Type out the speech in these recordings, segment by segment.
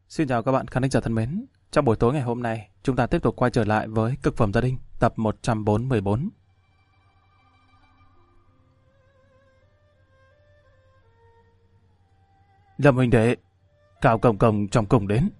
Xin chào các bạn khán giả thân mến. Trong buổi tối ngày hôm nay, chúng ta tiếp tục quay trở lại với Cực phẩm gia đình tập 144. Lâm huynh đệ, Cao Công Công trong cùng đến.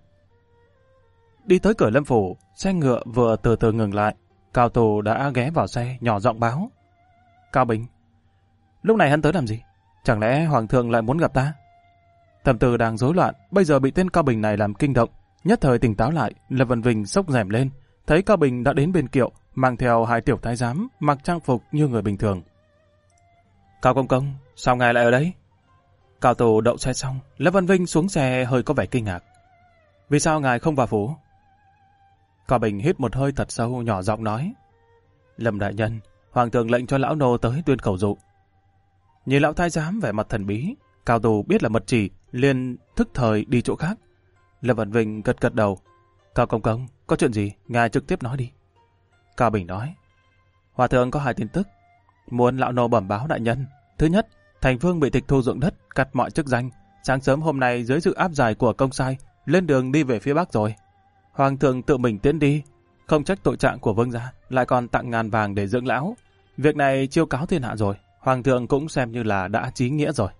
Đi tới cửa Lâm phủ, xe ngựa vừa từ từ ngừng lại. Cao Tù đã ghé vào xe, nhỏ giọng báo. Cao Bình, lúc này hắn tới làm gì? Chẳng lẽ Hoàng thượng lại muốn gặp ta? Tâm tư đang rối loạn, bây giờ bị tên Cao Bình này làm kinh động. Nhất thời tỉnh táo lại, Lâm Vân Vinh xốc rèm lên, thấy Cao Bình đã đến bên kiệu, mang theo hai tiểu thái giám, mặc trang phục như người bình thường. Cao Công Công, sao ngài lại ở đây? Cao Tù đậu xe xong, Lâm Vân Vinh xuống xe hơi có vẻ kinh ngạc. Vì sao ngài không vào phủ? Cao Bình hít một hơi thật sâu, nhỏ giọng nói. Lâm đại nhân, Hoàng thượng lệnh cho lão nô tới tuyên khẩu dụ. Nhìn lão thái giám vẻ mặt thần bí, Cao Tù biết là mật chỉ, liền thức thời đi chỗ khác. Lâm Vân Vinh gật gật đầu. Cao Công Công, có chuyện gì, ngài trực tiếp nói đi. Cao Bình nói. Hòa thượng có hai tin tức, muốn lão nô bẩm báo đại nhân. Thứ nhất, thành vương bị tịch thu ruộng đất, cắt mọi chức danh. Sáng sớm hôm nay dưới sự áp giải của công sai, lên đường đi về phía bắc rồi. Hoàng thượng tự mình tiến đi, không trách tội trạng của vương gia, lại còn tặng ngàn vàng để dưỡng lão. Việc này chiêu cáo thiên hạ rồi, Hoàng thượng cũng xem như là đã chí nghĩa rồi.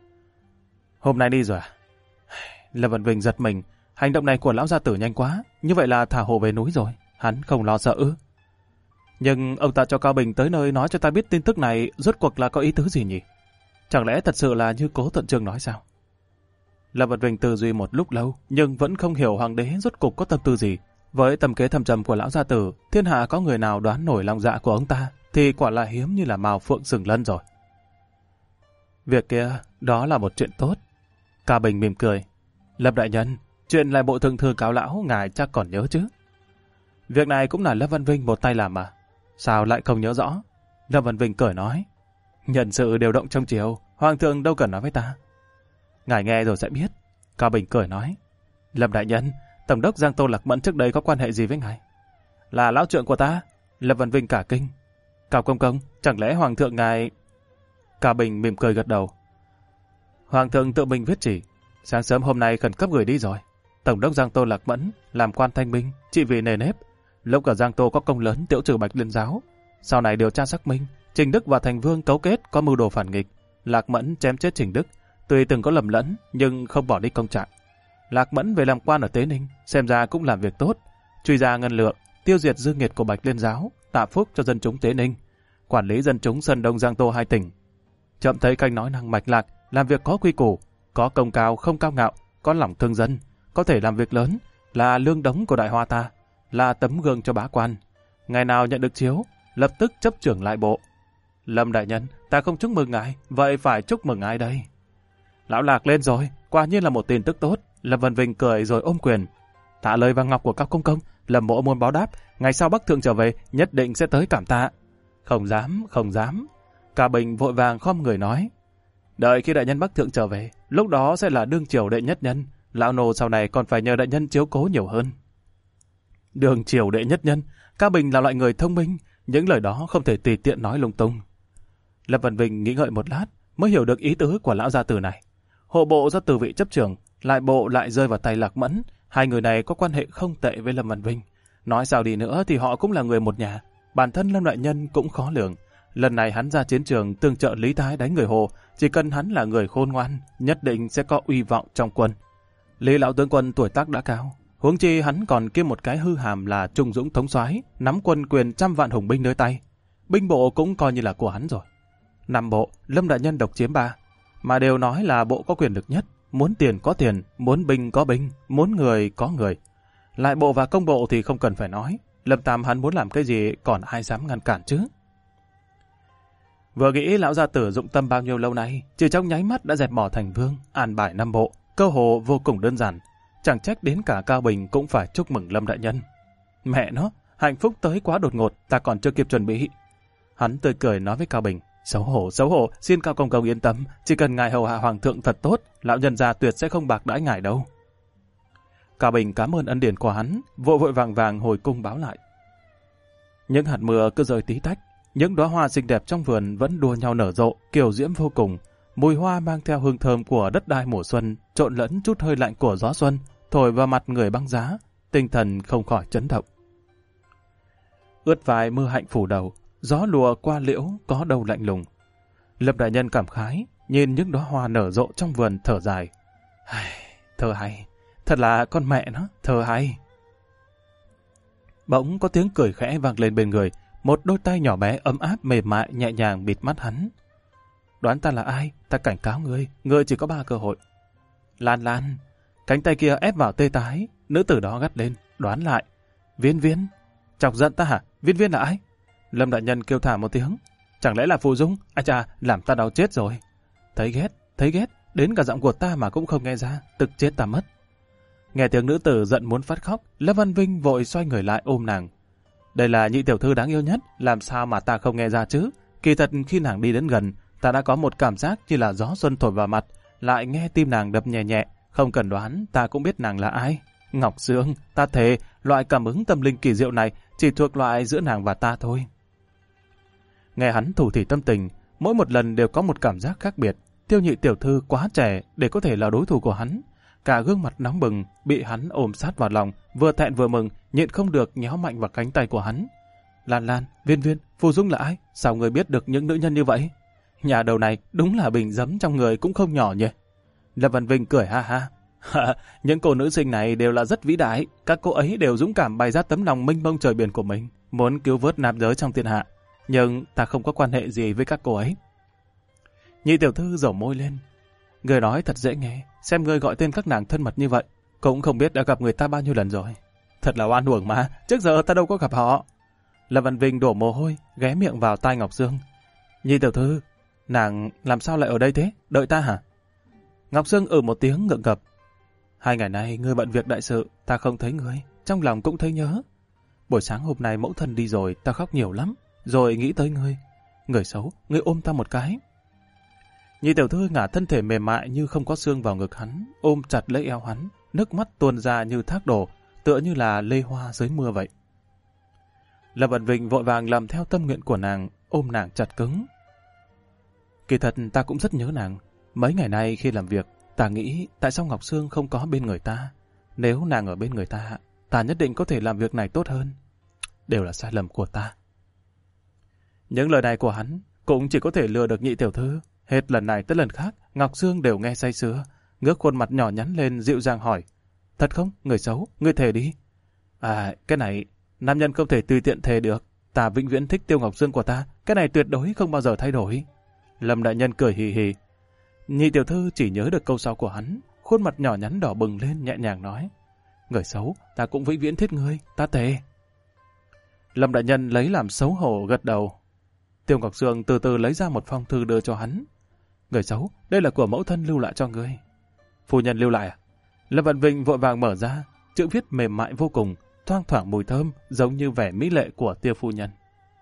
Hôm nay đi rồi à? Lâm Vân Vinh giật mình, hành động này của lão gia tử nhanh quá, như vậy là thả hồ về núi rồi, hắn không lo sợ ư? Nhưng ông ta cho Cao Bình tới nơi nói cho ta biết tin tức này rốt cuộc là có ý tứ gì nhỉ? Chẳng lẽ thật sự là như Cố Thuận Chương nói sao? Lâm Vân Vinh tư duy một lúc lâu, nhưng vẫn không hiểu hoàng đế rốt cuộc có tâm tư gì. Với tầm kế thâm trầm của lão gia tử, thiên hạ có người nào đoán nổi lòng dạ của ông ta, thì quả là hiếm như là mào phượng sừng lân rồi. Việc kia, đó là một chuyện tốt. Cao Bình mỉm cười. Lâm đại nhân, chuyện lại bộ thượng thư cáo lão, ngài chắc còn nhớ chứ? Việc này cũng là Lâm Văn Vinh một tay làm mà. Sao lại không nhớ rõ? Lâm Văn Vinh cười nói. Nhân sự điều động trong triều, Hoàng thượng đâu cần nói với ta. Ngài nghe rồi sẽ biết. Cao Bình cười nói. Lâm đại nhân, Tổng đốc Giang Tô Lạc Mẫn trước đây có quan hệ gì với ngài? Là lão trượng của ta. Lâm Văn Vinh cả kinh. Cao Công Công, chẳng lẽ Hoàng thượng ngài... Cao Bình mỉm cười gật đầu. Hoàng thượng tự mình viết chỉ, sáng sớm hôm nay khẩn cấp gửi đi rồi. Tổng đốc Giang Tô Lạc Mẫn làm quan thanh minh, trị vì nề nếp. Lúc ở Giang Tô có công lớn tiễu trừ Bạch Liên giáo. Sau này điều tra xác minh, Trình Đức và Thành Vương cấu kết có mưu đồ phản nghịch. Lạc Mẫn chém chết Trình Đức, tuy từng có lầm lẫn nhưng không bỏ đi công trạng. Lạc Mẫn về làm quan ở Tế Ninh, xem ra cũng làm việc tốt, truy ra ngân lượng, tiêu diệt dư nghiệt của Bạch Liên giáo, tạ phúc cho dân chúng Tế Ninh, quản lý dân chúng Sơn Đông Giang Tô hai tỉnh. Chậm thấy canh nói năng mạch lạc, làm việc có quy củ, có công cao không cao ngạo, có lòng thương dân, có thể làm việc lớn, là lương đống của đại hoa ta, là tấm gương cho bá quan. Ngày nào nhận được chiếu, lập tức chấp trưởng lại bộ. Lâm đại nhân, ta không chúc mừng ngài, vậy phải chúc mừng ai đây? Lão Lạc lên rồi, quả nhiên là một tin tức tốt. Lâm Vân Vinh cười rồi ôm quyền. Tạ lời vàng ngọc của các công công, Lâm mộ muốn báo đáp, ngày sau Bắc thượng trở về, nhất định sẽ tới cảm tạ. Không dám, không dám. Cao Bình vội vàng khom người nói. Đợi khi đại nhân Bắc thượng trở về, lúc đó sẽ là đương triều đệ nhất nhân. Lão nô sau này còn phải nhờ đại nhân chiếu cố nhiều hơn. Đương triều đệ nhất nhân, Cao Bình là loại người thông minh, những lời đó không thể tùy tiện nói lung tung. Lâm Văn Vinh nghĩ ngợi một lát, mới hiểu được ý tứ của lão gia tử này. Hộ bộ do từ vị chấp trưởng, lại bộ lại rơi vào tay Lạc Mẫn. Hai người này có quan hệ không tệ với Lâm Văn Vinh. Nói sao đi nữa thì họ cũng là người một nhà. Bản thân Lâm đại nhân cũng khó lường. Lần này hắn ra chiến trường tương trợ Lý Thái đánh người Hồ, chỉ cần hắn là người khôn ngoan, nhất định sẽ có uy vọng trong quân. Lý lão tướng quân tuổi tác đã cao, huống chi hắn còn kiêm một cái hư hàm là trung dũng thống soái, nắm quân quyền 100 vạn hùng binh nơi tay. Binh bộ cũng coi như là của hắn rồi. 5 bộ, Lâm đại nhân độc chiếm 3, mà đều nói là bộ có quyền lực nhất, muốn tiền có tiền, muốn binh có binh, muốn người có người. Lại bộ và công bộ thì không cần phải nói, Lâm Tam hắn muốn làm cái gì còn ai dám ngăn cản chứ? Vừa nghĩ lão gia tử dụng tâm bao nhiêu lâu nay, chỉ trong nháy mắt đã dẹp bỏ Thành Vương, an bài 5 bộ, cơ hồ vô cùng đơn giản. Chẳng trách đến cả Cao Bình cũng phải chúc mừng Lâm đại nhân. Mẹ nó, hạnh phúc tới quá đột ngột, ta còn chưa kịp chuẩn bị. Hắn tươi cười nói với Cao Bình, xấu hổ, xin Cao Công Công yên tâm, chỉ cần ngài hầu hạ hoàng thượng thật tốt, lão nhân gia tuyệt sẽ không bạc đãi ngài đâu. Cao Bình cảm ơn ân điển của hắn, vội vàng hồi cung báo lại. Những hạt mưa cứ rơi tí tách, những đóa hoa xinh đẹp trong vườn vẫn đua nhau nở rộ, kiều diễm vô cùng. Mùi hoa mang theo hương thơm của đất đai mùa xuân, trộn lẫn chút hơi lạnh của gió xuân, thổi vào mặt người băng giá, tinh thần không khỏi chấn động. Ướt vai mưa hạnh phủ đầu, gió lùa qua liễu có đâu lạnh lùng. Lâm đại nhân cảm khái, nhìn những đóa hoa nở rộ trong vườn thở dài. Thơ hay, thật là con mẹ nó, thơ hay. Bỗng có tiếng cười khẽ vang lên bên người, một đôi tay nhỏ bé ấm áp mềm mại nhẹ nhàng bịt mắt hắn. Đoán ta là ai? Ta cảnh cáo ngươi, ngươi chỉ có 3 cơ hội. Lan Lan, cánh tay kia ép vào tê tái, nữ tử đó gắt lên, đoán lại. Viên Viên, chọc giận ta hả? Viên Viên là ai? Lâm đại nhân kêu thả một tiếng. Chẳng lẽ là Phù Dung? À chà, làm ta đau chết rồi. Thấy ghét, đến cả giọng của ta mà cũng không nghe ra, tức chết ta mất. Nghe tiếng nữ tử giận muốn phát khóc, Lâm Văn Vinh vội xoay người lại ôm nàng. Đây là nhị tiểu thư đáng yêu nhất, làm sao mà ta không nghe ra chứ? Kỳ thật khi nàng đi đến gần, ta đã có một cảm giác như là gió xuân thổi vào mặt, lại nghe tim nàng đập nhẹ nhẹ, không cần đoán, ta cũng biết nàng là ai. Ngọc Dương, ta thề, loại cảm ứng tâm linh kỳ diệu này chỉ thuộc loại giữa nàng và ta thôi. Nghe hắn thủ thỉ tâm tình, mỗi một lần đều có một cảm giác khác biệt. Tiêu nhị tiểu thư quá trẻ để có thể là đối thủ của hắn. Cả gương mặt nóng bừng, bị hắn ôm sát vào lòng, vừa thẹn vừa mừng, nhịn không được nhéo mạnh vào cánh tay của hắn. Lan Lan, Viên Viên, Phù Dung là ai? Sao người biết được những nữ nhân như vậy? Nhà đầu này đúng là bình giấm trong người cũng không nhỏ nhỉ. Lâm Văn Vinh cười ha ha. Những cô nữ sinh này đều là rất vĩ đại, các cô ấy đều dũng cảm bày ra tấm lòng mênh mông trời biển của mình, muốn cứu vớt nam giới trong thiên hạ. Nhưng ta không có quan hệ gì với các cô ấy. Nhị tiểu thư dầu môi lên. Người nói thật dễ nghe, xem người gọi tên các nàng thân mật như vậy, cũng không biết đã gặp người ta bao nhiêu lần rồi. Thật là oan uổng mà, trước giờ ta đâu có gặp họ. Lâm Văn Vinh đổ mồ hôi, ghé miệng vào tai Ngọc Dương. Nhị tiểu thư, nàng làm sao lại ở đây thế? Đợi ta hả? Ngọc Dương một tiếng ngượng ngập. 2 ngày nay ngươi bận việc đại sự, ta không thấy ngươi, trong lòng cũng thấy nhớ. Buổi sáng hôm nay mẫu thân đi rồi, ta khóc nhiều lắm, rồi nghĩ tới ngươi. Người xấu, ngươi ôm ta một cái. Nhị tiểu thư ngả thân thể mềm mại như không có xương vào ngực hắn, ôm chặt lấy eo hắn, nước mắt tuôn ra như thác đổ, tựa như là lê hoa dưới mưa vậy. Lâm Văn Vinh vội vàng làm theo tâm nguyện của nàng, ôm nàng chặt cứng. Kỳ thật ta cũng rất nhớ nàng. Mấy ngày nay khi làm việc, ta nghĩ tại sao Ngọc Sương không có bên người ta. Nếu nàng ở bên người ta, ta nhất định có thể làm việc này tốt hơn. Đều là sai lầm của ta. Những lời này của hắn cũng chỉ có thể lừa được nhị tiểu thư. Hết lần này tới lần khác, Ngọc Sương đều nghe say sưa, ngước khuôn mặt nhỏ nhắn lên dịu dàng hỏi. Thật không? Người xấu, ngươi thề đi. À, cái này, nam nhân không thể tùy tiện thề được. Ta vĩnh viễn thích Tiêu Ngọc Sương của ta, cái này tuyệt đối không bao giờ thay đổi. Lâm đại nhân cười hì hì. Nhị tiểu thư chỉ nhớ được câu sau của hắn, khuôn mặt nhỏ nhắn đỏ bừng lên nhẹ nhàng nói. Người xấu, ta cũng vĩnh viễn thích ngươi, ta thề. Lâm đại nhân lấy làm xấu hổ gật đầu. Tiêu Ngọc Sương từ từ lấy ra một phong thư đưa cho hắn. Người xấu, đây là của mẫu thân lưu lại cho ngươi. Phu nhân lưu lại à? Lâm Văn Vinh vội vàng mở ra, chữ viết mềm mại vô cùng, thoang thoảng mùi thơm, giống như vẻ mỹ lệ của Tiêu phu nhân.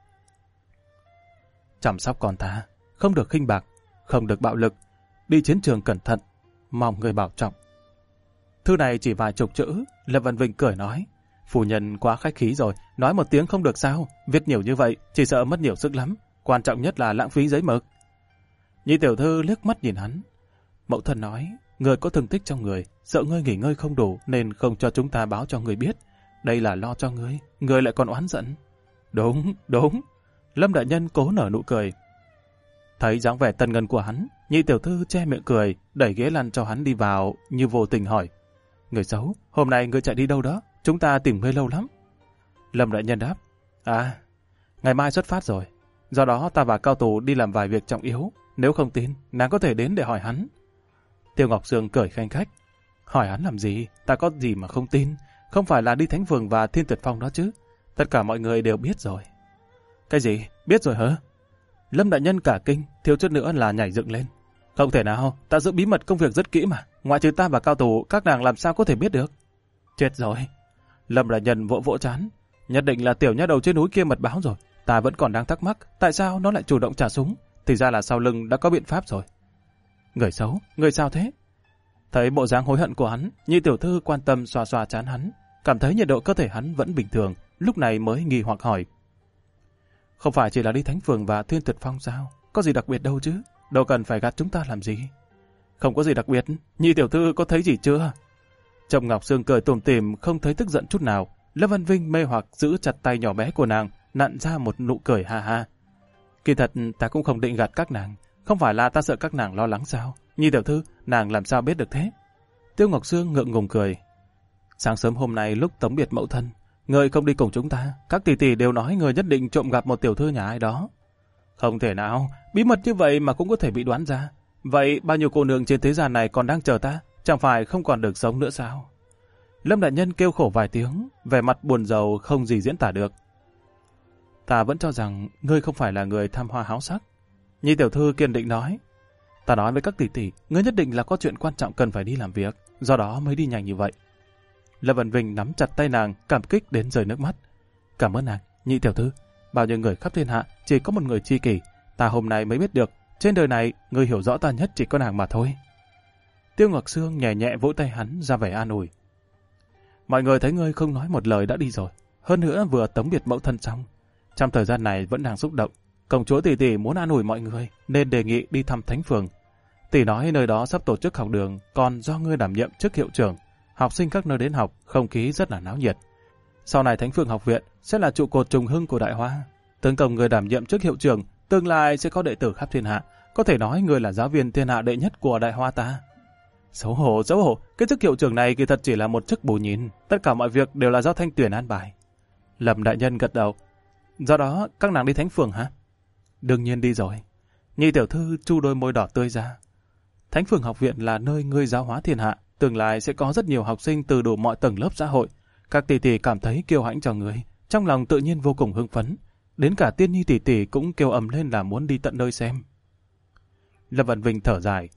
Chăm sóc con ta, không được khinh bạc, không được bạo lực, đi chiến trường cẩn thận, mong người bảo trọng. Thư này chỉ vài chục chữ, Lâm Văn Vinh cười nói. Phu nhân quá khách khí rồi, nói một tiếng không được sao, viết nhiều như vậy, chỉ sợ mất nhiều sức lắm, quan trọng nhất là lãng phí giấy mực. Nhị tiểu thư liếc mắt nhìn hắn. Mẫu thân nói, người có thương tích trong người, sợ ngươi nghỉ ngơi không đủ nên không cho chúng ta báo cho người biết. Đây là lo cho ngươi lại còn oán giận. Đúng, đúng. Lâm đại nhân cố nở nụ cười. Thấy dáng vẻ tân ngân của hắn, nhị tiểu thư che miệng cười, đẩy ghế lăn cho hắn đi vào, như vô tình hỏi. Người xấu, hôm nay ngươi chạy đi đâu đó? Chúng ta tìm ngươi lâu lắm. Lâm đại nhân đáp. À, ngày mai xuất phát rồi. Do đó ta và Cao Tù đi làm vài việc trọng yếu. Nếu không tin, nàng có thể đến để hỏi hắn. Tiêu Ngọc Sương cười khanh khách. Hỏi hắn làm gì? Ta có gì mà không tin? Không phải là đi Thánh Phường và Thiên Tuyệt Phong đó chứ? Tất cả mọi người đều biết rồi. Cái gì? Biết rồi hả? Lâm đại nhân cả kinh, thiếu chút nữa là nhảy dựng lên. Không thể nào, ta giữ bí mật công việc rất kỹ mà. Ngoại trừ ta và Cao Tù, các nàng làm sao có thể biết được? Chết rồi. Lâm đại nhân vỗ vỗ trán. Nhất định là tiểu nha đầu trên núi kia mật báo rồi. Ta vẫn còn đang thắc mắc, tại sao nó lại chủ động trả súng? Thì ra là sau lưng đã có biện pháp rồi. Người xấu, người sao thế? Thấy bộ dáng hối hận của hắn, nhị tiểu thư quan tâm xoa xoa trán hắn, cảm thấy nhiệt độ cơ thể hắn vẫn bình thường, lúc này mới nghi hoặc hỏi. Không phải chỉ là đi Thánh Phường và Thiên Tuyệt Phong sao? Có gì đặc biệt đâu chứ? Đâu cần phải gạt chúng ta làm gì? Không có gì đặc biệt, nhị tiểu thư có thấy gì chưa? Trông Ngọc Sương cười tủm tỉm, không thấy tức giận chút nào. Lâm Văn Vinh mê hoặc giữ chặt tay nhỏ bé của nàng, nặn ra một nụ cười ha ha. Kỳ thật ta cũng không định gạt các nàng, không phải là ta sợ các nàng lo lắng sao? Nhi tiểu thư, nàng làm sao biết được thế? Tiêu Ngọc Sương ngượng ngùng cười. Sáng sớm hôm nay lúc tống biệt mẫu thân, người không đi cùng chúng ta, các tỷ tỷ đều nói người nhất định trộm gặp một tiểu thư nhà ai đó. Không thể nào, bí mật như vậy mà cũng có thể bị đoán ra. Vậy bao nhiêu cô nương trên thế gian này còn đang chờ ta, chẳng phải không còn được sống nữa sao? Lâm đại nhân kêu khổ vài tiếng, vẻ mặt buồn rầu không gì diễn tả được. Ta vẫn cho rằng ngươi không phải là người tham hoa háo sắc. Nhi tiểu thư kiên định nói. Ta nói với các tỷ tỷ, ngươi nhất định là có chuyện quan trọng cần phải đi làm việc, do đó mới đi nhanh như vậy. Lâm Văn Vinh nắm chặt tay nàng, cảm kích đến rơi nước mắt. Cảm ơn nàng, Nhị tiểu thư. Bao nhiêu người khắp thiên hạ, chỉ có một người tri kỷ. Ta hôm nay mới biết được, trên đời này, người hiểu rõ ta nhất chỉ có nàng mà thôi. Tiêu Ngọc Sương nhẹ nhẹ vỗ tay hắn ra vẻ an ủi. Mọi người thấy ngươi không nói một lời đã đi rồi. Hơn nữa vừa tống biệt mẫu thân xong. Trong thời gian này vẫn đang xúc động. Công chúa tỷ tỷ muốn an ủi mọi người, nên đề nghị đi thăm Thánh Phường. Tỷ nói nơi đó sắp tổ chức học đường, còn do ngươi đảm nhiệm chức hiệu trưởng. Học sinh các nơi đến học, không khí rất là náo nhiệt. Sau này Thánh Phường học viện sẽ là trụ cột trùng hưng của Đại Hoa. Tướng công người đảm nhiệm chức hiệu trưởng, tương lai sẽ có đệ tử khắp thiên hạ. Có thể nói người là giáo viên thiên hạ đệ nhất của Đại Hoa ta. Xấu hổ, cái chức hiệu trưởng này kỳ thật chỉ là một chức bù nhìn. Tất cả mọi việc đều là do Thanh Tuyển an bài. Lâm đại nhân gật đầu. Do đó, các nàng đi Thánh Phường hả? Đương nhiên đi rồi. Nhị tiểu thư chu đôi môi đỏ tươi ra. Thánh Phường học viện là nơi ngươi giáo hóa thiên hạ. Tương lai sẽ có rất nhiều học sinh từ đủ mọi tầng lớp xã hội. Các tỷ tỷ cảm thấy kiêu hãnh cho người, trong lòng tự nhiên vô cùng hưng phấn. Đến cả Tiên Nhi tỷ tỷ cũng kêu ầm lên là muốn đi tận nơi xem. Lâm Văn Vinh thở dài.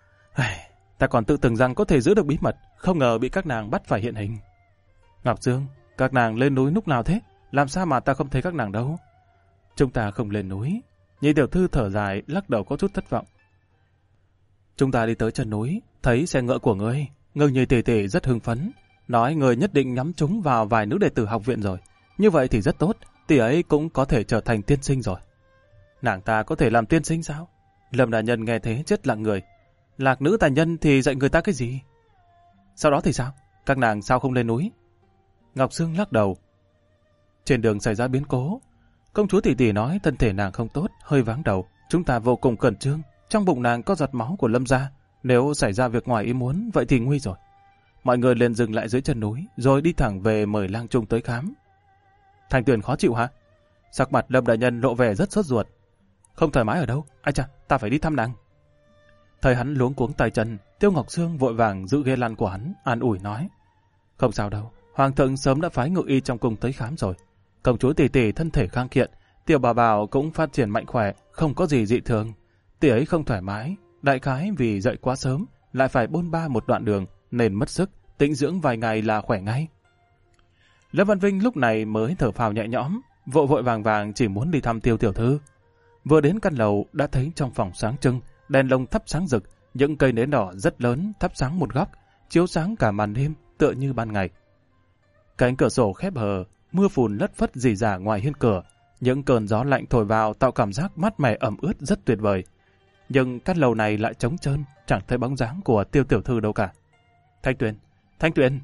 Ta còn tự tưởng rằng có thể giữ được bí mật, không ngờ bị các nàng bắt phải hiện hình. Ngọc Dương, các nàng lên núi lúc nào thế? Làm sao mà ta không thấy các nàng đâu? Chúng ta không lên núi. Nhị tiểu thư thở dài, lắc đầu có chút thất vọng. Chúng ta đi tới chân núi, thấy xe ngựa của ngươi. Ngưng Nhi tỷ tỷ rất hưng phấn, nói người nhất định nhắm chúng vào vài nữ đệ tử học viện rồi. Như vậy thì rất tốt, tỷ ấy cũng có thể trở thành tiên sinh rồi. Nàng ta có thể làm tiên sinh sao? Lâm đại nhân nghe thế chết lặng người. Lạc nữ tài nhân thì dạy người ta cái gì? Sau đó thì sao? Các nàng sao không lên núi? Ngọc Sương lắc đầu. Trên đường xảy ra biến cố. Công chúa tỷ tỷ nói thân thể nàng không tốt, hơi váng đầu. Chúng ta vô cùng khẩn trương. Trong bụng nàng có giọt máu của Lâm gia. Nếu xảy ra việc ngoài ý muốn, vậy thì nguy rồi. Mọi người liền dừng lại dưới chân núi, rồi đi thẳng về mời Lang Trung tới khám. Thanh Tuyền khó chịu hả? Sắc mặt Lâm đại nhân lộ vẻ rất sốt ruột. Không thoải mái ở đâu? Ai chà, ta phải đi thăm nàng. Thời hắn luống cuống tay chân, Tiêu Ngọc Sương vội vàng giữ ghế lăn của hắn, an ủi nói. Không sao đâu, Hoàng thượng sớm đã phái ngự y trong cung tới khám rồi. Công chúa tỷ tỷ thân thể khang kiện, Tiểu Bảo Bảo cũng phát triển mạnh khỏe, không có gì dị thường. Tỷ ấy không thoải mái, đại khái vì dậy quá sớm, lại phải bôn ba một đoạn đường, nên mất sức, tĩnh dưỡng vài ngày là khỏe ngay. Lâm Văn Vinh lúc này mới thở phào nhẹ nhõm, vội vàng chỉ muốn đi thăm Tiêu tiểu thư. Vừa đến căn lầu đã thấy trong phòng sáng trưng, đèn lồng thắp sáng rực, những cây nến đỏ rất lớn thắp sáng một góc, chiếu sáng cả màn đêm tựa như ban ngày. Cánh cửa sổ khép hờ, mưa phùn lất phất rỉ rả ngoài hiên cửa, những cơn gió lạnh thổi vào tạo cảm giác mát mẻ ẩm ướt rất tuyệt vời. Nhưng căn lầu này lại trống trơn, chẳng thấy bóng dáng của Tiêu tiểu thư đâu cả. Thanh Tuyền.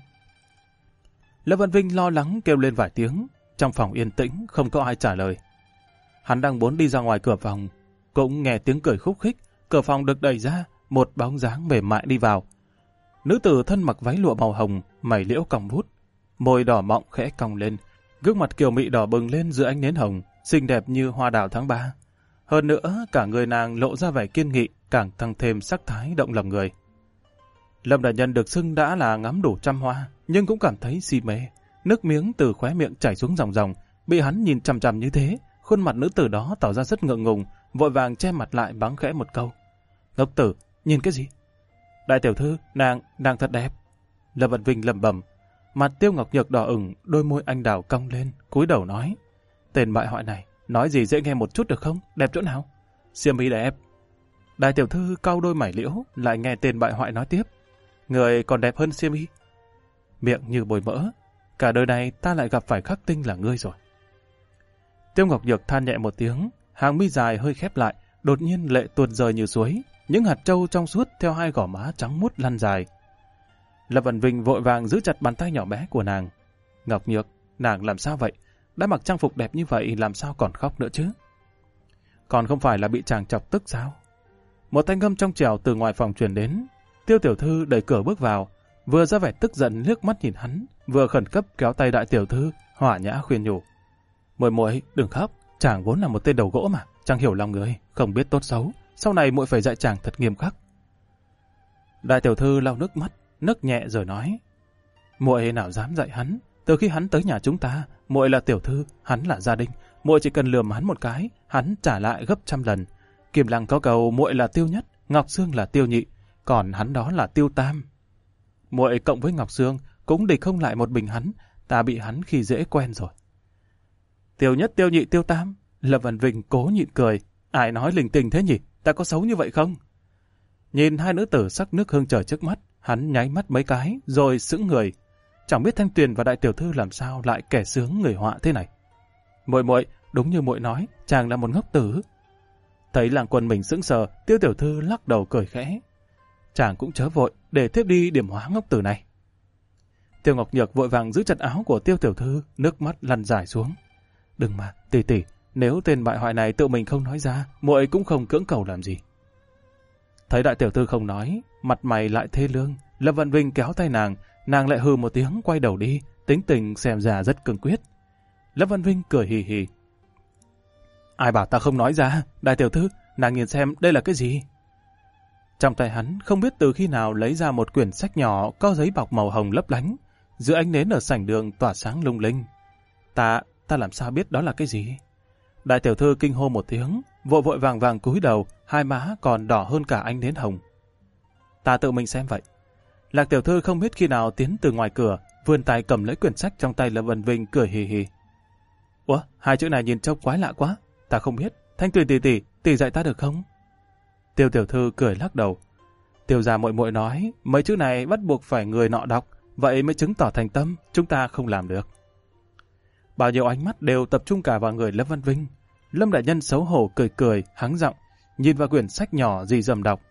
Lâm Văn Vinh lo lắng kêu lên vài tiếng, trong phòng yên tĩnh không có ai trả lời. Hắn đang muốn đi ra ngoài cửa phòng, cũng nghe tiếng cười khúc khích, cửa phòng được đẩy ra, một bóng dáng mềm mại đi vào. Nữ tử thân mặc váy lụa màu hồng, mày liễu cong vút, môi đỏ mọng khẽ cong lên, gương mặt kiều mị đỏ bừng lên dưới ánh nến hồng, xinh đẹp như hoa đào tháng 3. Hơn nữa, cả người nàng lộ ra vẻ kiên nghị, càng tăng thêm sắc thái động lòng người. Lâm đại nhân được xưng đã là ngắm đủ trăm hoa, nhưng cũng cảm thấy si mê. Nước miếng từ khóe miệng chảy xuống ròng ròng, bị hắn nhìn chằm chằm như thế, khuôn mặt nữ tử đó tỏ ra rất ngượng ngùng, vội vàng che mặt lại bắn khẽ một câu. Ngốc tử, nhìn cái gì? Đại tiểu thư, nàng thật đẹp. Lâm Văn Vinh lẩm bẩm, mặt Tiêu Ngọc Nhược đỏ ửng, đôi môi anh đào cong lên, cúi đầu nói: Tên bại hoại này, nói gì dễ nghe một chút được không? Đẹp chỗ nào? Xiêm y đẹp. Đại tiểu thư cau đôi mày liễu, lại nghe tên bại hoại nói tiếp: Người còn đẹp hơn xiêm y. Miệng như bồi mỡ, cả đời này ta lại gặp phải khắc tinh là ngươi rồi. Tiêu Ngọc Nhược than nhẹ một tiếng, hàng mi dài hơi khép lại, đột nhiên lệ tuôn rơi như suối, những hạt trâu trong suốt theo hai gò má trắng muốt lăn dài. Lâm Vân Vinh vội vàng giữ chặt bàn tay nhỏ bé của nàng. Ngọc Nhược, nàng làm sao vậy? Đã mặc trang phục đẹp như vậy làm sao còn khóc nữa chứ? Còn không phải là bị chàng chọc tức sao? Một thanh âm trong trẻo từ ngoài phòng truyền đến. Tiêu tiểu thư đẩy cửa bước vào, vừa ra vẻ tức giận liếc mắt nhìn hắn, vừa khẩn cấp kéo tay đại tiểu thư, hòa nhã khuyên nhủ. Muội muội đừng khóc, chàng vốn là một tên đầu gỗ mà, chàng hiểu lòng người, không biết tốt xấu, sau này muội phải dạy chàng thật nghiêm khắc. Đại tiểu thư lau nước mắt, nức nhẹ rồi nói. Muội nào dám dạy hắn, từ khi hắn tới nhà chúng ta, muội là tiểu thư, hắn là gia đình, muội chỉ cần lườm hắn một cái, hắn trả lại gấp trăm lần. Kim Lăng có cầu muội là Tiêu Nhất, Ngọc Sương là Tiêu Nhị, còn hắn đó là Tiêu Tam. Muội cộng với Ngọc Sương cũng địch không lại một mình hắn, ta bị hắn khi dễ quen rồi. Tiêu Nhất, Tiêu Nhị, Tiêu Tam, Lâm Vân Vinh cố nhịn cười, ai nói linh tinh thế nhỉ, ta có xấu như vậy không? Nhìn hai nữ tử sắc nước hương trời trước mắt, hắn nháy mắt mấy cái rồi sững người. Chẳng biết Thanh Tuyền và đại tiểu thư làm sao lại kẻ sướng người họa thế này. Muội muội, đúng như muội nói, chàng là một ngốc tử. Thấy Làng Quân mình sững sờ, Tiêu tiểu thư lắc đầu cười khẽ. Chàng cũng chớ vội, để thiếp đi điểm hóa ngốc tử này. Tiêu Ngọc Nhược vội vàng giữ chặt áo của Tiêu tiểu thư, nước mắt lăn dài xuống. Đừng mà, tỷ tỷ, nếu tên bại hoại này tự mình không nói ra, muội cũng không cưỡng cầu làm gì. Thấy đại tiểu thư không nói, mặt mày lại thê lương, Lâm Vân Vinh kéo tay nàng lại hừ một tiếng quay đầu đi, tính tình xem ra rất cương quyết. Lâm Vân Vinh cười hì hì. Ai bảo ta không nói ra, đại tiểu thư, nàng nhìn xem đây là cái gì? Trong tay hắn không biết từ khi nào lấy ra một quyển sách nhỏ có giấy bọc màu hồng lấp lánh, giữa ánh nến ở sảnh đường tỏa sáng lung linh. Ta làm sao biết đó là cái gì? Đại tiểu thư kinh hô một tiếng, vội vàng cúi đầu, hai má còn đỏ hơn cả ánh nến hồng. Ta tự mình xem vậy. Lạc tiểu thư không biết khi nào tiến từ ngoài cửa, vươn tay cầm lấy quyển sách trong tay Lâm Vân Vinh cười hì hì. Ủa, hai chữ này nhìn trông quái lạ quá. Ta không biết, Thanh Tuyền tỷ dạy ta được không? Tiêu tiểu thư cười lắc đầu. Tiêu gia muội muội nói, mấy chữ này bắt buộc phải người nọ đọc, vậy mới chứng tỏ thành tâm, chúng ta không làm được. Bao nhiêu ánh mắt đều tập trung cả vào người Lâm Vân Vinh. Lâm đại nhân xấu hổ cười, hắng giọng, nhìn vào quyển sách nhỏ rì rầm đọc.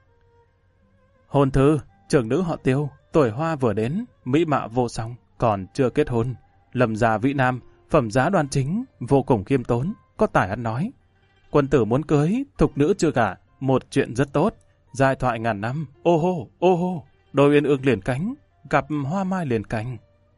Hôn thư, trưởng nữ họ Tiêu, tuổi hoa vừa đến, mỹ mạo vô song, còn chưa kết hôn. Lâm gia vị nam, phẩm giá đoan chính, vô cùng khiêm tốn, có tài ăn nói. Quân tử muốn cưới, thục nữ chưa gả, một chuyện rất tốt. Giai thoại ngàn năm, ô hô, đôi uyên ương liền cánh, gặp hoa mai liền cành.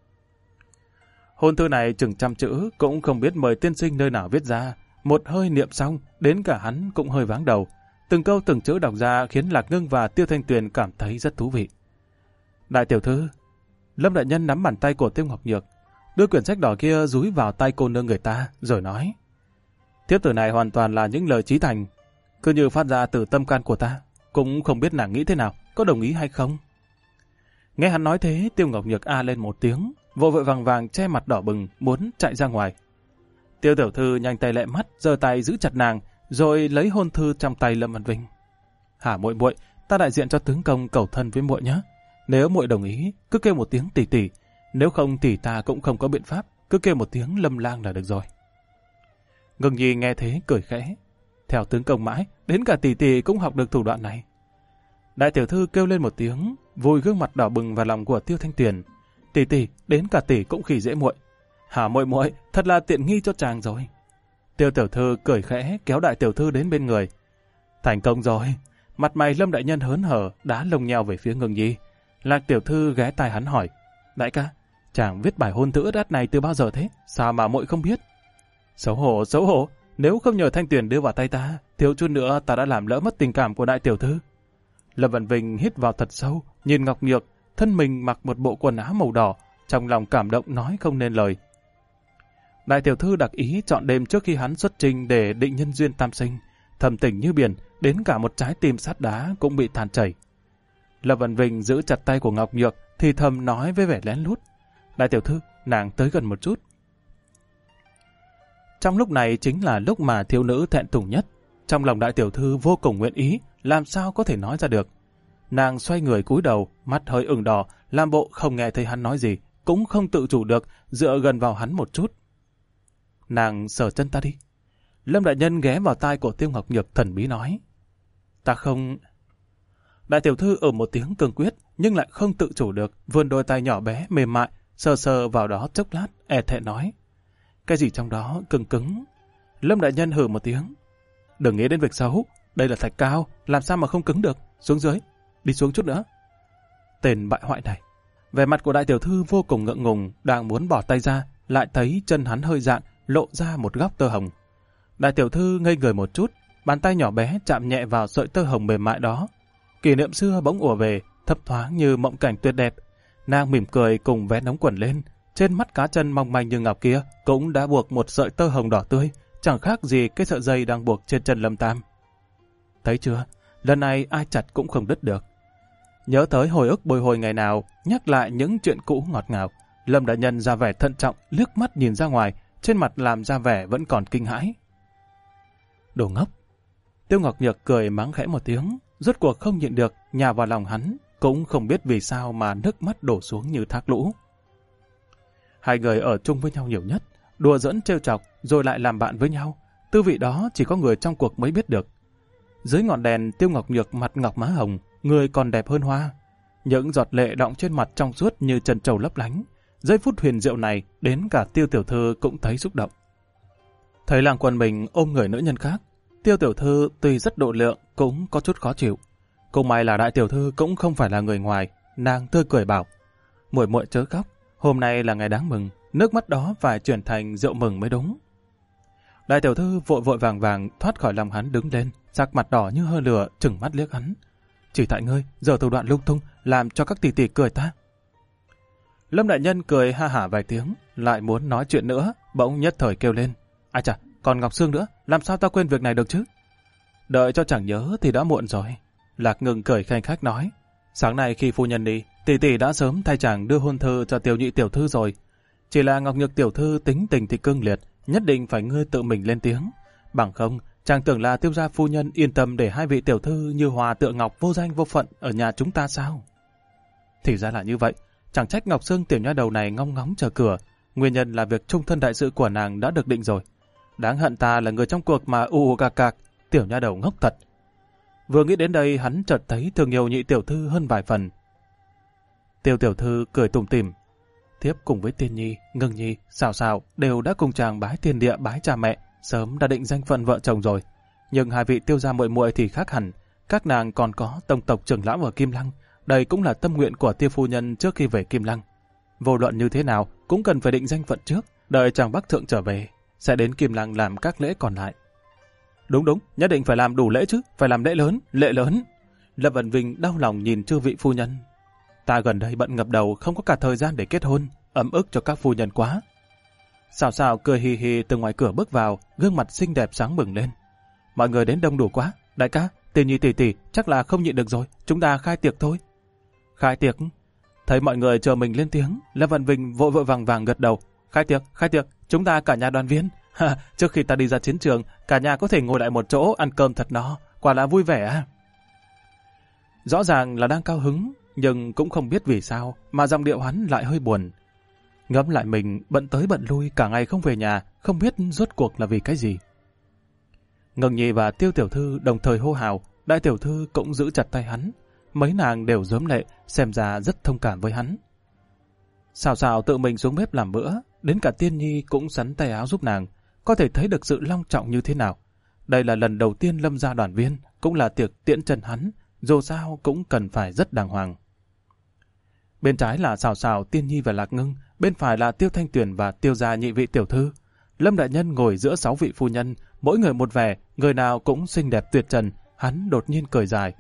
Hôn thư này chừng trăm chữ, cũng không biết mời tiên sinh nơi nào viết ra. Một hơi niệm xong, đến cả hắn cũng hơi váng đầu. Từng câu từng chữ đọc ra khiến Lạc Ngưng và Tiêu Thanh Tuyền cảm thấy rất thú vị. Đại tiểu thư, Lâm đại nhân nắm bàn tay của Tiêu Ngọc Nhược, đưa quyển sách đỏ kia dúi vào tay cô nương người ta, rồi nói. Thiếp tử này hoàn toàn là những lời chí thành, cứ như phát ra từ tâm can của ta, cũng không biết nàng nghĩ thế nào, có đồng ý hay không. Nghe hắn nói thế, Tiêu Ngọc Nhược a lên một tiếng, vội vàng che mặt đỏ bừng, muốn chạy ra ngoài. Tiêu tiểu thư nhanh tay lẹ mắt, giơ tay giữ chặt nàng, rồi lấy hôn thư trong tay Lâm Vân Vinh. Hả muội muội, ta đại diện cho tướng công cầu thân với muội nhé. Nếu muội đồng ý, cứ kêu một tiếng tỷ tỷ, nếu không thì ta cũng không có biện pháp, cứ kêu một tiếng Lâm lang là được rồi. Ngưng Nhi nghe thế cười khẽ. Theo tướng công mãi, đến cả tỷ tỷ cũng học được thủ đoạn này. Đại tiểu thư kêu lên một tiếng, vùi gương mặt đỏ bừng vào lòng của Tiêu Thanh Tuyền. Tỷ tỷ, đến cả tỷ cũng khi dễ muội. Hả muội muội, thật là tiện nghi cho chàng rồi. Tiêu tiểu thư cười khẽ kéo đại tiểu thư đến bên người. Thành công rồi. Mặt mày Lâm đại nhân hớn hở, đá lông nheo về phía Ngưng Nhi. Lạc tiểu thư ghé tai hắn hỏi. Đại ca, chàng viết bài hôn thư ướt át này từ bao giờ thế? Sao mà muội không biết? Xấu hổ, nếu không nhờ Thanh Tuyền đưa vào tay ta, thiếu chút nữa ta đã làm lỡ mất tình cảm của đại tiểu thư. Lâm Vân Vinh hít vào thật sâu, nhìn Ngọc Nhược, thân mình mặc một bộ quần áo màu đỏ, trong lòng cảm động nói không nên lời. Đại tiểu thư đặc ý chọn đêm trước khi hắn xuất trình để định nhân duyên tam sinh, thầm tình như biển, đến cả một trái tim sắt đá cũng bị tàn chảy. Lâm Vân Vinh giữ chặt tay của Ngọc Nhược, thì thầm nói với vẻ lén lút. Đại tiểu thư, nàng tới gần một chút. Trong lúc này chính là lúc mà thiếu nữ thẹn thùng nhất. Trong lòng đại tiểu thư vô cùng nguyện ý, làm sao có thể nói ra được. Nàng xoay người cúi đầu, mắt hơi ửng đỏ, làm bộ không nghe thấy hắn nói gì, cũng không tự chủ được, dựa gần vào hắn một chút. Nàng sờ chân ta đi. Lâm đại nhân ghé vào tai của Tiêu Ngọc Nhược thần bí nói. Ta không... Đại tiểu thư ở một tiếng cương quyết, nhưng lại không tự chủ được, vươn đôi tay nhỏ bé mềm mại, sờ sờ vào đó chốc lát, e thẹn nói. Cái gì trong đó cứng cứng. Lâm đại nhân hừ một tiếng. Đừng nghĩ đến việc xấu, đây là thạch cao, làm sao mà không cứng được, xuống dưới, đi xuống chút nữa. Tên bại hoại này. Vẻ mặt của đại tiểu thư vô cùng ngượng ngùng, đang muốn bỏ tay ra, lại thấy chân hắn hơi dạn, lộ ra một góc tơ hồng. Đại tiểu thư ngây người một chút, bàn tay nhỏ bé chạm nhẹ vào sợi tơ hồng mềm mại đó. Kỷ niệm xưa bỗng ùa về, thấp thoáng như mộng cảnh tuyệt đẹp. Nàng mỉm cười cùng vén ống quần lên, trên mắt cá chân mong manh như ngọc kia cũng đã buộc một sợi tơ hồng đỏ tươi, chẳng khác gì cái sợi dây đang buộc trên chân Lâm Tam. Thấy chưa, lần này ai chặt cũng không đứt được. Nhớ tới hồi ức bồi hồi ngày nào, nhắc lại những chuyện cũ ngọt ngào, Lâm đại nhân ra vẻ thận trọng, liếc mắt nhìn ra ngoài, trên mặt làm ra vẻ vẫn còn kinh hãi. Đồ ngốc! Tiêu Ngọc Nhược cười mắng khẽ một tiếng, rốt cuộc không nhịn được, nhào vào lòng hắn, cũng không biết vì sao mà nước mắt đổ xuống như thác lũ. Hai người ở chung với nhau nhiều nhất, đùa giỡn trêu chọc, rồi lại làm bạn với nhau. Tư vị đó chỉ có người trong cuộc mới biết được. Dưới ngọn đèn, Tiêu Ngọc Nhược mặt ngọc má hồng, người còn đẹp hơn hoa. Những giọt lệ đọng trên mặt trong suốt như trân trầu lấp lánh. Giây phút huyền diệu này, đến cả Tiêu tiểu thư cũng thấy xúc động. Thấy Làng Quân mình ôm người nữ nhân khác, Tiêu tiểu thư tuy rất độ lượng cũng có chút khó chịu. Cùng may là đại tiểu thư cũng không phải là người ngoài, nàng tươi cười bảo: muội muội chớ khóc, hôm nay là ngày đáng mừng, nước mắt đó phải chuyển thành rượu mừng mới đúng. Đại tiểu thư vội vội vàng vàng thoát khỏi lòng hắn đứng lên, sắc mặt đỏ như hơ lửa, trừng mắt liếc hắn. Chỉ tại ngươi giờ thủ đoạn lung tung, làm cho các tỷ tỷ cười ta. Lâm đại nhân cười ha hả vài tiếng, lại muốn nói chuyện nữa, bỗng nhất thời kêu lên: ai chà, còn Ngọc Sương nữa, làm sao ta quên việc này được chứ? Đợi cho chẳng nhớ thì đã muộn rồi. Lạc Ngừng cười khanh khách nói: sáng nay khi phu nhân đi, tỷ tỷ đã sớm thay chàng đưa hôn thư cho Tiểu Nhị tiểu thư rồi. Chỉ là Ngọc Nhược tiểu thư tính tình thì cương liệt, nhất định phải ngươi tự mình lên tiếng. Bằng không, chàng tưởng là Tiêu gia phu nhân yên tâm để hai vị tiểu thư như Hòa Tựa Ngọc vô danh vô phận ở nhà chúng ta sao? Thì ra là như vậy, chẳng trách Ngọc Sương tiểu nha đầu này ngóng ngóng chờ cửa. Nguyên nhân là việc chung thân đại sự của nàng đã được định rồi. Đáng hận ta là người trong cuộc mà ù cạc cạc, tiểu nha đầu ngốc thật. Vừa nghĩ đến đây hắn chợt thấy thương yêu Nhị tiểu thư hơn vài phần. Tiêu tiểu thư cười tủm tỉm: thiếp cùng với Tiên Nhi, Ngưng Nhi, Sào Sào đều đã cùng chàng bái thiên địa bái cha mẹ, sớm đã định danh phận vợ chồng rồi. Nhưng hai vị Tiêu gia muội muội thì khác hẳn, các nàng còn có tông tộc trưởng lão ở Kim Lăng, đây cũng là tâm nguyện của Tiêu phu nhân trước khi về Kim Lăng. Vô luận như thế nào cũng cần phải định danh phận trước, đợi chàng Bắc thượng trở về, sẽ đến Kim Lăng làm các lễ còn lại. Đúng, nhất định phải làm đủ lễ chứ, phải làm lễ lớn. Lâm Vân Vinh đau lòng nhìn chư vị phu nhân. Ta gần đây bận ngập đầu, không có cả thời gian để kết hôn, ấm ức cho các phu nhân quá. Sào Sào cười hì hì từ ngoài cửa bước vào, gương mặt xinh đẹp sáng bừng lên. Mọi người đến đông đủ quá, đại ca, Tiên Nhi tỷ tỷ chắc là không nhịn được rồi, chúng ta khai tiệc thôi. Khai tiệc? Thấy mọi người chờ mình lên tiếng, Lâm Vân Vinh vội vội vàng vàng gật đầu. Khai tiệc, chúng ta cả nhà đoàn viên. Trước khi ta đi ra chiến trường, cả nhà có thể ngồi lại một chỗ ăn cơm thật no, quả là vui vẻ à? Rõ ràng là đang cao hứng, nhưng cũng không biết vì sao mà giọng điệu hắn lại hơi buồn. Ngẫm lại mình bận tới bận lui cả ngày không về nhà, không biết rốt cuộc là vì cái gì. Ngưng Nhi và Tiêu tiểu thư đồng thời hô hào, đại tiểu thư cũng giữ chặt tay hắn. Mấy nàng đều rớm lệ, xem ra rất thông cảm với hắn. Sào Sào tự mình xuống bếp làm bữa, đến cả Tiên Nhi cũng sắn tay áo giúp nàng, có thể thấy được sự long trọng như thế nào. Đây là lần đầu tiên Lâm gia đoàn viên, cũng là tiệc tiễn chân hắn, dù sao cũng cần phải rất đàng hoàng. Bên trái là Sào Sào, Tiên Nhi và Lạc Ngưng, bên phải là Tiêu Thanh Tuyền và Tiêu gia nhị vị tiểu thư. Lâm đại nhân ngồi giữa 6 vị phu nhân, mỗi người một vẻ, người nào cũng xinh đẹp tuyệt trần. Hắn đột nhiên cười dài.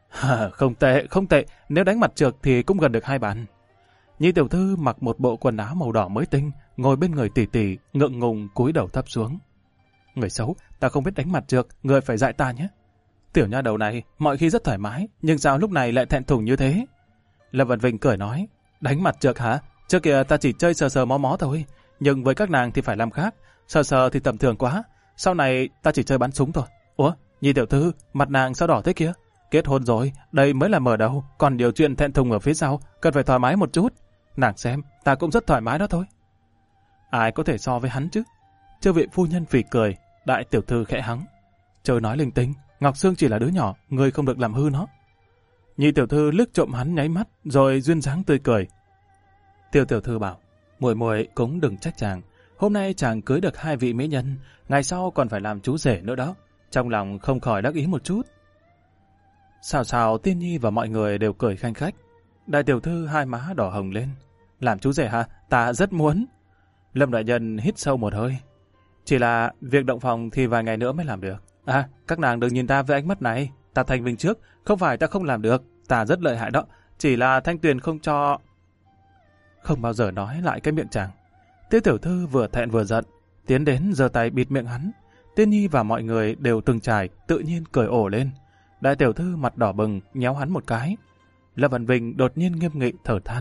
Không tệ, nếu đánh mặt trược thì cũng gần được 2 bàn. Nhị tiểu thư mặc một bộ quần áo màu đỏ mới tinh, ngồi bên người tỷ tỷ, ngượng ngùng cúi đầu thấp xuống. Người xấu, ta không biết đánh mặt trược, người phải dạy ta nhé. Tiểu nha đầu này, mọi khi rất thoải mái, nhưng sao lúc này lại thẹn thùng như thế? Lâm Vân Vinh cười nói, đánh mặt trược hả? Trước kia ta chỉ chơi sờ sờ mó mó thôi, nhưng với các nàng thì phải làm khác, sờ sờ thì tầm thường quá, sau này ta chỉ chơi bắn súng thôi. Ủa, Nhị tiểu thư, mặt nàng sao đỏ thế kia? Kết hôn rồi, đây mới là mở đầu, còn nhiều chuyện thẹn thùng ở phía sau, cần phải thoải mái một chút. Nàng xem, ta cũng rất thoải mái đó thôi. Ai có thể so với hắn chứ? Chư vị phu nhân phì cười, đại tiểu thư khẽ hắng. Trời nói linh tinh, Ngọc Sương chỉ là đứa nhỏ, ngươi không được làm hư nó. Nhị tiểu thư liếc trộm hắn nháy mắt, rồi duyên dáng tươi cười. Tiêu tiểu thư bảo, muội muội cũng đừng trách chàng. Hôm nay chàng cưới được 2 vị mỹ nhân, ngày sau còn phải làm chú rể nữa đó. Trong lòng không khỏi đắc ý một chút. Xào Tiên Nhi và mọi người đều cười khanh khách. Đại tiểu thư hai má đỏ hồng lên. Làm chú rể hả? Ta rất muốn. Lâm đại nhân hít sâu một hơi. Chỉ là việc động phòng thì vài ngày nữa mới làm được. À, các nàng đừng nhìn ta với ánh mắt này. Ta thành vinh trước, không phải ta không làm được. Ta rất lợi hại đó. Chỉ là Thanh Tuyền không cho... Không bao giờ nói lại cái miệng chàng. Tiêu tiểu thư vừa thẹn vừa giận, tiến đến giơ tay bịt miệng hắn. Tiên Nhi và mọi người đều từng trải, tự nhiên cười ồ lên. Đại tiểu thư mặt đỏ bừng, nhéo hắn một cái. Lâm Văn Vinh đột nhiên nghiêm nghị thở than.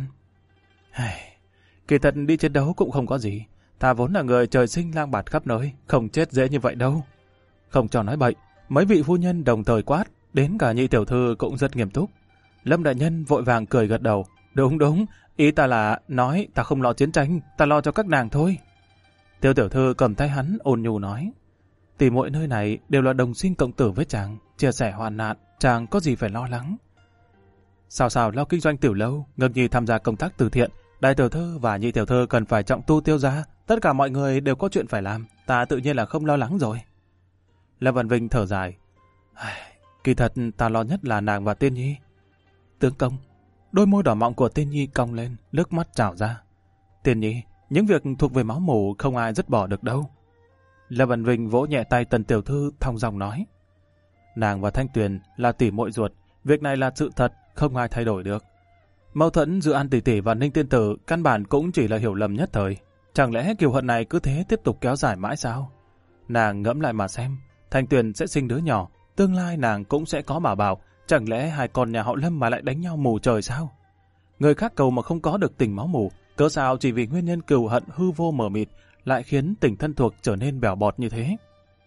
Kỳ thật đi chiến đấu cũng không có gì. Ta vốn là người trời sinh lang bạt khắp nơi, không chết dễ như vậy đâu. Không cho nói bậy, mấy vị phu nhân đồng thời quát, đến cả nhị tiểu thư cũng rất nghiêm túc. Lâm đại nhân vội vàng cười gật đầu. Đúng, ý ta là nói ta không lo chiến tranh, ta lo cho các nàng thôi. Tiêu tiểu thư cầm tay hắn ôn nhu nói. Tỷ muội nơi này đều là đồng sinh cộng tử với chàng, chia sẻ hoạn nạn, chàng có gì phải lo lắng. Xào lo kinh doanh tiểu lâu, Ngân Nhi tham gia công tác từ thiện, đại tiểu thư và nhị tiểu thư cần phải trọng tu tiêu gia, tất cả mọi người đều có chuyện phải làm, ta tự nhiên là không lo lắng rồi. Lâm Văn Vinh thở dài. Kỳ thật ta lo nhất là nàng và Tiên Nhi. Tướng công, đôi môi đỏ mọng của Tiên Nhi cong lên, nước mắt trào ra. Tiên Nhi, những việc thuộc về máu mủ không ai dứt bỏ được đâu. Lâm Văn Vinh vỗ nhẹ tay Tần tiểu thư thong dong nói. Nàng và Thanh Tuyền là tỷ muội ruột, việc này là sự thật, không ai thay đổi được. Mâu thuẫn giữa An tỷ tỷ và Ninh tiên tử căn bản cũng chỉ là hiểu lầm nhất thời. Chẳng lẽ kiều hận này cứ thế tiếp tục kéo dài mãi sao? Nàng ngẫm lại mà xem, Thanh Tuyền sẽ sinh đứa nhỏ, tương lai nàng cũng sẽ có bảo bảo, chẳng lẽ hai con nhà họ Lâm mà lại đánh nhau mù trời sao? Người khác cầu mà không có được tình máu mủ, cớ sao chỉ vì nguyên nhân cừu hận hư vô mờ mịt lại khiến tình thân thuộc trở nên bèo bọt như thế?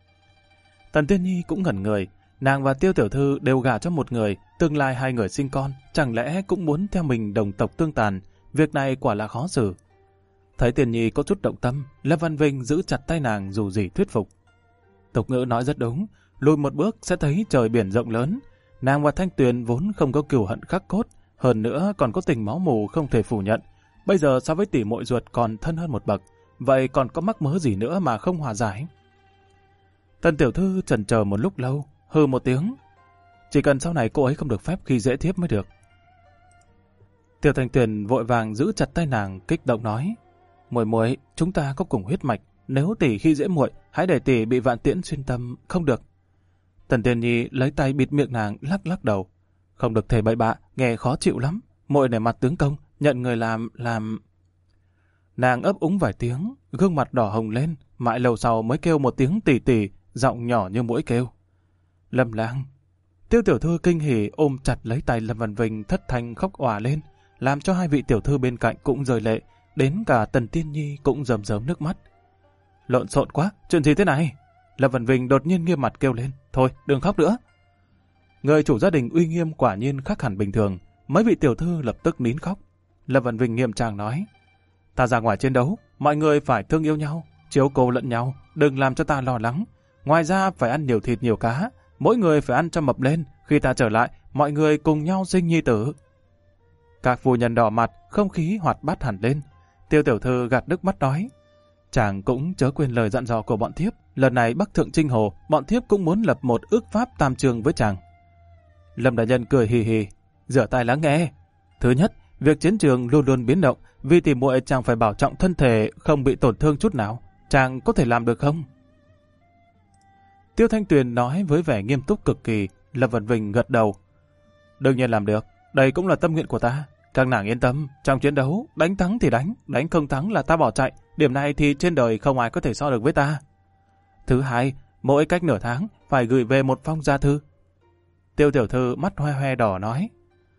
Tần Tiên Nhi cũng ngẩn người, nàng và Tiêu tiểu thư đều gả cho một người, tương lai hai người sinh con, chẳng lẽ cũng muốn theo mình đồng tộc tương tàn, việc này quả là khó xử. Thấy Tiên Nhi có chút động tâm, Lâm Văn Vinh giữ chặt tay nàng dù gì thuyết phục. Tục ngữ nói rất đúng, lùi một bước sẽ thấy trời biển rộng lớn. Nàng và Thanh Tuyền vốn không có cừu hận khắc cốt, hơn nữa còn có tình máu mủ không thể phủ nhận. Bây giờ so với tỷ muội ruột còn thân hơn một bậc, vậy còn có mắc mớ gì nữa mà không hòa giải? Tần tiểu thư chần chờ một lúc lâu, hừ một tiếng. Chỉ cần sau này cô ấy không được phép khi dễ thiếp mới được. Tiêu Thanh Tuyền vội vàng giữ chặt tay nàng, kích động nói. Muội muội, chúng ta có cùng huyết mạch, nếu tỷ khi dễ muội, hãy để tỷ bị vạn tiễn xuyên tâm, không được. Tần Tiên Nhi lấy tay bịt miệng nàng, lắc lắc đầu. Không được thể bậy bạ, nghe khó chịu lắm. Muội để mặt tướng công, nhận người làm... Nàng ấp úng vài tiếng, gương mặt đỏ hồng lên, mãi lâu sau mới kêu một tiếng tỉ tỉ, giọng nhỏ như muỗi kêu. Lâm Lang. Tiêu tiểu thư kinh hỉ ôm chặt lấy tay Lâm Văn Vinh, thất thanh khóc òa lên, làm cho hai vị tiểu thư bên cạnh cũng rơi lệ, đến cả Tần Tiên Nhi cũng rơm rớm nước mắt. Lộn xộn quá, chuyện gì thế này? Lâm Văn Vinh đột nhiên nghiêm mặt kêu lên, thôi đừng khóc nữa. Người chủ gia đình uy nghiêm quả nhiên khác hẳn bình thường, mấy vị tiểu thư lập tức nín khóc. Lâm Văn Vinh nghiêm trang nói, ta ra ngoài chiến đấu, mọi người phải thương yêu nhau, chiếu cố lẫn nhau, đừng làm cho ta lo lắng. Ngoài ra phải ăn nhiều thịt nhiều cá, mỗi người phải ăn cho mập lên, khi ta trở lại, mọi người cùng nhau sinh nhi tử. Các phu nhân đỏ mặt, không khí hoạt bát hẳn lên. Tiêu tiểu thư gạt nước mắt nói, chàng cũng chớ quên lời dặn dò của bọn thiếp, lần này Bắc Thượng Trinh Hồ, bọn thiếp cũng muốn lập một ước pháp tam trường với chàng. Lâm đại nhân cười hì hì, rửa tay lắng nghe. Thứ nhất, việc chiến trường luôn luôn biến động, vì tỷ muội chàng phải bảo trọng thân thể không bị tổn thương chút nào. Chàng có thể làm được không? Tiêu Thanh Tuyền nói với vẻ nghiêm túc cực kỳ. Lâm Văn Vinh gật đầu. Đương nhiên làm được, đây cũng là tâm nguyện của ta. Các nàng yên tâm, trong chiến đấu, đánh thắng thì đánh không thắng là ta bỏ chạy. Điểm này thì trên đời không ai có thể so được với ta. Thứ hai, mỗi cách nửa tháng phải gửi về một phong gia thư. Tiêu tiểu thư mắt hoe hoe đỏ nói,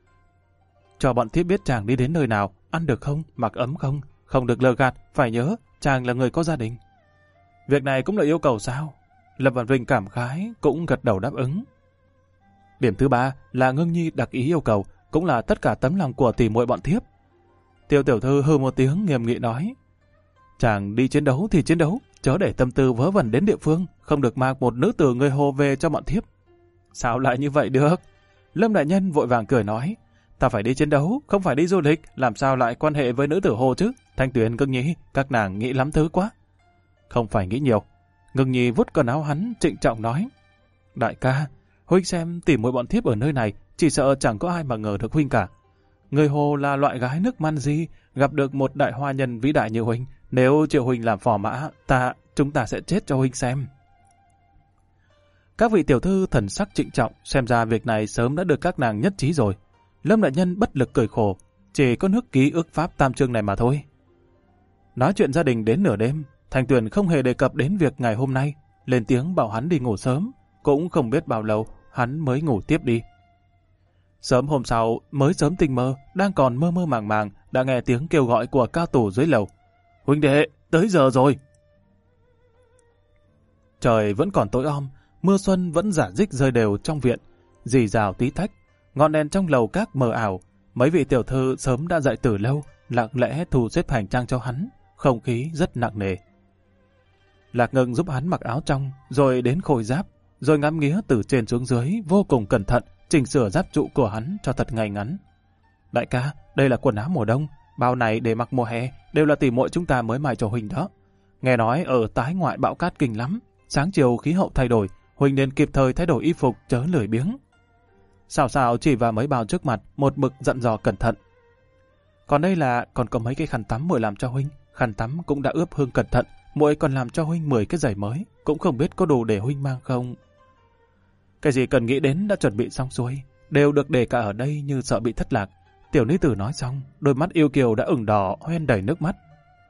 cho bọn thiếp biết chàng đi đến nơi nào, ăn được không, mặc ấm không, không được lừa gạt, phải nhớ chàng là người có gia đình. Việc này cũng là yêu cầu sao? Lâm Văn Vinh cảm khái, cũng gật đầu đáp ứng. Điểm thứ ba là Ngưng Nhi đặc ý yêu cầu, cũng là tất cả tấm lòng của tỷ muội bọn thiếp. Tiêu tiểu thư hừ một tiếng nghiêm nghị nói, chàng đi chiến đấu thì chiến đấu, chớ để tâm tư vớ vẩn đến địa phương, không được mang một nữ tử người Hồ về cho bọn thiếp. Sao lại như vậy được? Lâm đại nhân vội vàng cười nói, ta phải đi chiến đấu, không phải đi du lịch, làm sao lại quan hệ với nữ tử Hồ chứ? Thanh Tuyền, Ngưng Nhi, các nàng nghĩ lắm thứ quá. Không phải nghĩ nhiều. Ngưng Nhi vuốt quần áo hắn, trịnh trọng nói, đại ca, huynh xem tìm muội bọn thiếp ở nơi này, chỉ sợ chẳng có ai mà ngờ được huynh cả. Người Hồ là loại gái nước man di, gặp được một đại hoa nhân vĩ đại như huynh, nếu triệu huynh làm phò mã, chúng ta sẽ chết cho huynh xem. Các vị tiểu thư thần sắc trịnh trọng, xem ra việc này sớm đã được các nàng nhất trí rồi. Lâm đại nhân bất lực cười khổ, chỉ có nước ký ước pháp tam chương này mà thôi. Nói chuyện gia đình đến nửa đêm, Thanh Tuyền không hề đề cập đến việc ngày hôm nay, lên tiếng bảo hắn đi ngủ sớm, cũng không biết bao lâu hắn mới ngủ tiếp đi. Sớm hôm sau, mới sớm tinh mơ, đang còn mơ mơ màng màng, đã nghe tiếng kêu gọi của cao tù dưới lầu. Huynh đệ, tới giờ rồi. Trời vẫn còn tối om, mưa xuân vẫn rả rích rơi đều trong viện, rì rào tí tách, ngọn đèn trong lầu các mờ ảo. Mấy vị tiểu thư sớm đã dậy từ lâu, lặng lẽ thu xếp hành trang cho hắn, không khí rất nặng nề. Lạc Ngưng giúp hắn mặc áo trong, rồi đến khôi giáp, rồi ngắm nghía từ trên xuống dưới, vô cùng cẩn thận, chỉnh sửa giáp trụ của hắn cho thật ngay ngắn. Đại ca, đây là quần áo mùa đông, bao này để mặc mùa hè, đều là tỉ muội chúng ta mới may cho huynh đó. Nghe nói ở tái ngoại bão cát kinh lắm, sáng chiều khí hậu thay đổi, huynh nên kịp thời thay đổi y phục chớ lười biếng. Xào xào chỉ vào mấy bao trước mặt, một mực dặn dò cẩn thận. Còn đây là còn có mấy cái khăn tắm muội làm cho huynh, khăn tắm cũng đã ướp hương cẩn thận, muội còn làm cho huynh 10 cái giày mới, cũng không biết có đủ để huynh mang không. Cái gì cần nghĩ đến đã chuẩn bị xong xuôi, đều được để cả ở đây như sợ bị thất lạc. Tiểu nữ tử nói xong, đôi mắt yêu kiều đã ửng đỏ, hoen đầy nước mắt.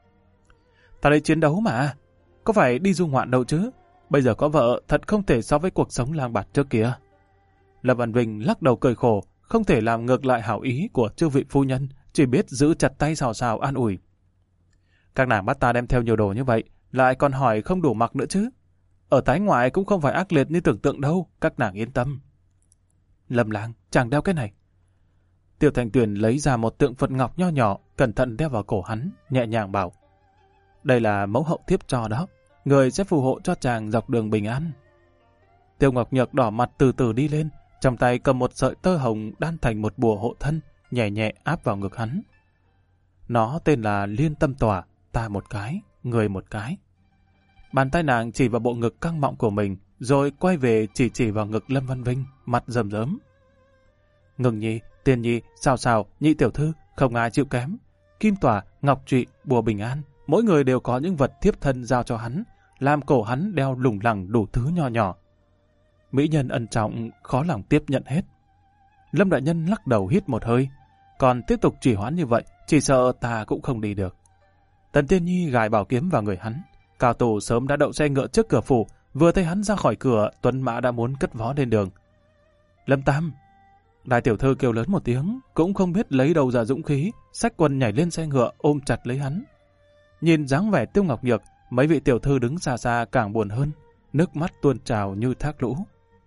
Ta đây chiến đấu mà, có phải đi du ngoạn đâu chứ? Bây giờ có vợ, thật không thể so với cuộc sống lang bạt trước kia. Lâm Văn Vinh lắc đầu cười khổ, không thể làm ngược lại hảo ý của chư vị phu nhân, chỉ biết giữ chặt tay xào xào an ủi. Các nàng bắt ta đem theo nhiều đồ như vậy, lại còn hỏi không đủ mặc nữa chứ. Ở tái ngoại cũng không phải ác liệt như tưởng tượng đâu, các nàng yên tâm. Lâm Lang, chàng đeo cái này. Tiểu Thanh Tuyền lấy ra một tượng Phật ngọc nho nhỏ, cẩn thận đeo vào cổ hắn, nhẹ nhàng bảo. Đây là mẫu hậu thiếp cho đó, người sẽ phù hộ cho chàng dọc đường bình an. Tiêu Ngọc Nhược đỏ mặt từ từ đi lên, trong tay cầm một sợi tơ hồng đan thành một bùa hộ thân, nhẹ nhẹ áp vào ngực hắn. Nó tên là Liên Tâm Tỏa, ta một cái, người một cái. Bàn tay nàng chỉ vào bộ ngực căng mọng của mình, rồi quay về chỉ vào ngực Lâm Văn Vinh, mặt rầm rớm. Ngưng Nhi, Tiên Nhi, Xào Xào, Nhị tiểu thư, không ai chịu kém. Kim Tỏa, Ngọc Trụy, bùa bình an, mỗi người đều có những vật thiếp thân giao cho hắn, làm cổ hắn đeo lủng lẳng đủ thứ nho nhỏ. Mỹ nhân ân trọng, khó lòng tiếp nhận hết. Lâm đại nhân lắc đầu hít một hơi, còn tiếp tục trì hoãn như vậy, chỉ sợ ta cũng không đi được. Tần Tiên Nhi gài bảo kiếm vào người hắn. Cao tù sớm đã đậu xe ngựa trước cửa phủ, vừa thấy hắn ra khỏi cửa, tuấn mã đã muốn cất vó lên đường. Lâm Tam! Đại tiểu thư kêu lớn một tiếng, cũng không biết lấy đâu ra dũng khí, xách quần nhảy lên xe ngựa ôm chặt lấy hắn. Nhìn dáng vẻ Tiêu Ngọc Nhược, mấy vị tiểu thư đứng xa xa càng buồn hơn, nước mắt tuôn trào như thác lũ.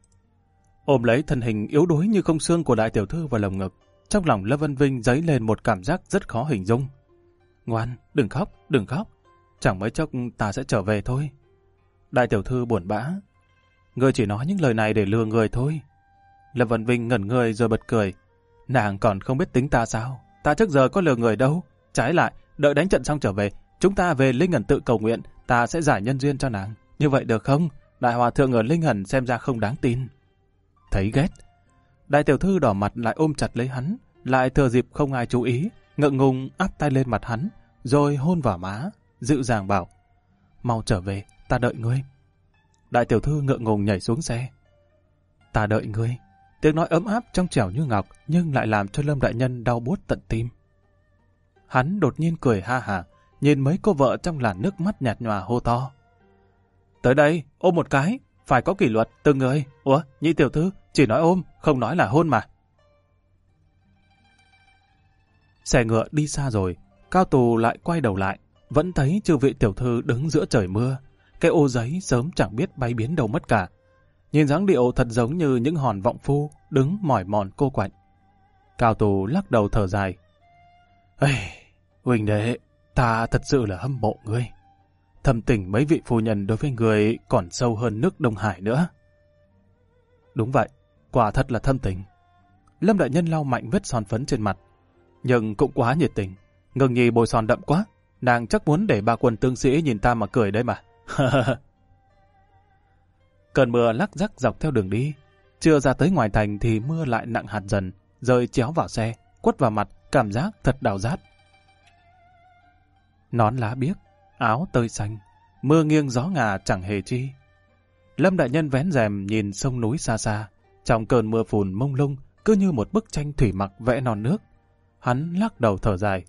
Ôm lấy thân hình yếu đuối như không xương của đại tiểu thư vào lồng ngực, trong lòng Lâm Văn Vinh dấy lên một cảm giác rất khó hình dung. Ngoan, đừng khóc, đừng khóc. Chẳng mấy chốc ta sẽ trở về thôi. Đại tiểu thư buồn bã. Ngươi chỉ nói những lời này để lừa người thôi. Lâm Văn Vinh ngẩn người rồi bật cười. Nàng còn không biết tính ta sao? Ta trước giờ có lừa người đâu. Trái lại, đợi đánh trận xong trở về, chúng ta về Linh Ẩn tự cầu nguyện, ta sẽ giải nhân duyên cho nàng. Như vậy được không? Đại hòa thượng ở Linh Ẩn xem ra không đáng tin. Thấy ghét. Đại tiểu thư đỏ mặt lại ôm chặt lấy hắn, lại thừa dịp không ai chú ý, ngượng ngùng áp tay lên mặt hắn, rồi hôn vào má, dịu dàng bảo, mau trở về, ta đợi ngươi. Đại tiểu thư ngượng ngùng nhảy xuống xe. Ta đợi ngươi. Tiếng nói ấm áp trong trẻo như ngọc, nhưng lại làm cho Lâm đại nhân đau buốt tận tim. Hắn đột nhiên cười ha hả, nhìn mấy cô vợ trong làn nước mắt nhạt nhòa hô to. Tới đây, ôm một cái, phải có kỷ luật từng người. Ủa, Nhị tiểu thư, chỉ nói ôm, không nói là hôn mà. Xe ngựa đi xa rồi, Cao tù lại quay đầu lại, vẫn thấy chư vị tiểu thư đứng giữa trời mưa. Cái ô giấy sớm chẳng biết bay biến đâu mất cả. Nhìn dáng điệu thật giống như những hòn vọng phu đứng mỏi mòn cô quạnh. Cao tù lắc đầu thở dài. Ây, huynh đệ, ta thật sự là hâm mộ ngươi. Thâm tình mấy vị phu nhân đối với người còn sâu hơn nước Đông Hải nữa. Đúng vậy, quả thật là thâm tình. Lâm đại nhân lau mạnh vết son phấn trên mặt. Nhưng cũng quá nhiệt tình. Ngưng Nhi bôi son đậm quá. Nàng chắc muốn để ba quân tướng sĩ nhìn ta mà cười đấy mà. Cơn mưa lắc rắc dọc theo đường đi. Chưa ra tới ngoài thành thì mưa lại nặng hạt dần, rơi chéo vào xe, quất vào mặt, cảm giác thật đau rát. Nón lá biếc, áo tơi xanh, mưa nghiêng gió ngả chẳng hề chi. Lâm đại nhân vén rèm nhìn sông núi xa xa, trong cơn mưa phùn mông lung, cứ như một bức tranh thủy mặc vẽ non nước. Hắn lắc đầu thở dài.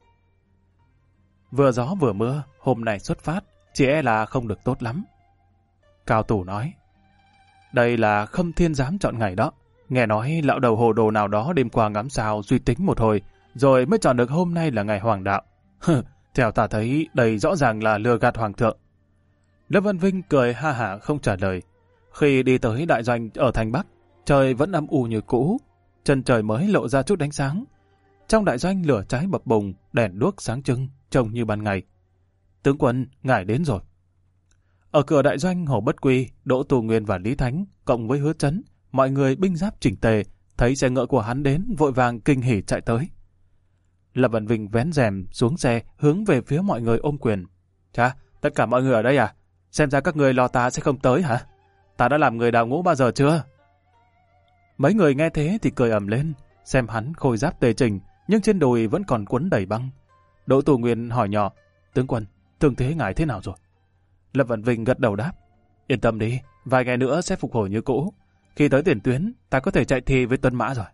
Vừa gió vừa mưa, hôm nay xuất phát, chỉ e là không được tốt lắm. Cao Tủ nói, đây là Khâm Thiên Giám chọn ngày đó. Nghe nói lão đầu hồ đồ nào đó đêm qua ngắm sao suy tính một hồi, rồi mới chọn được hôm nay là ngày hoàng đạo. Theo ta thấy đây rõ ràng là lừa gạt hoàng thượng. Lâm Văn Vinh cười ha hả không trả lời. Khi đi tới đại doanh ở thành Bắc, trời vẫn âm u như cũ, chân trời mới lộ ra chút ánh sáng. Trong đại doanh lửa cháy bập bùng, đèn đuốc sáng trưng, trông như ban ngày. Tướng quân, ngài đến rồi. Ở cửa đại doanh, Hồ Bất Quy, Đỗ Tu Nguyên và Lý Thánh, cộng với Hứa Chấn, mọi người binh giáp chỉnh tề, thấy xe ngựa của hắn đến, vội vàng kinh hỉ chạy tới. Lâm Văn Vinh vén rèm xuống xe, hướng về phía mọi người ôm quyền. Chà, tất cả mọi người ở đây à? Xem ra các người lo ta sẽ không tới hả? Ta đã làm người đào ngũ bao giờ chưa? Mấy người nghe thế thì cười ầm lên, xem hắn khôi giáp tề chỉnh, nhưng trên đùi vẫn còn quấn đầy băng. Đỗ Tu Nguyên hỏi nhỏ, tướng quân, thương thế ngài thế nào rồi? Lâm Văn Vinh gật đầu đáp, yên tâm đi, vài ngày nữa sẽ phục hồi như cũ. Khi tới tiền tuyến, ta có thể chạy thi với tuân mã rồi.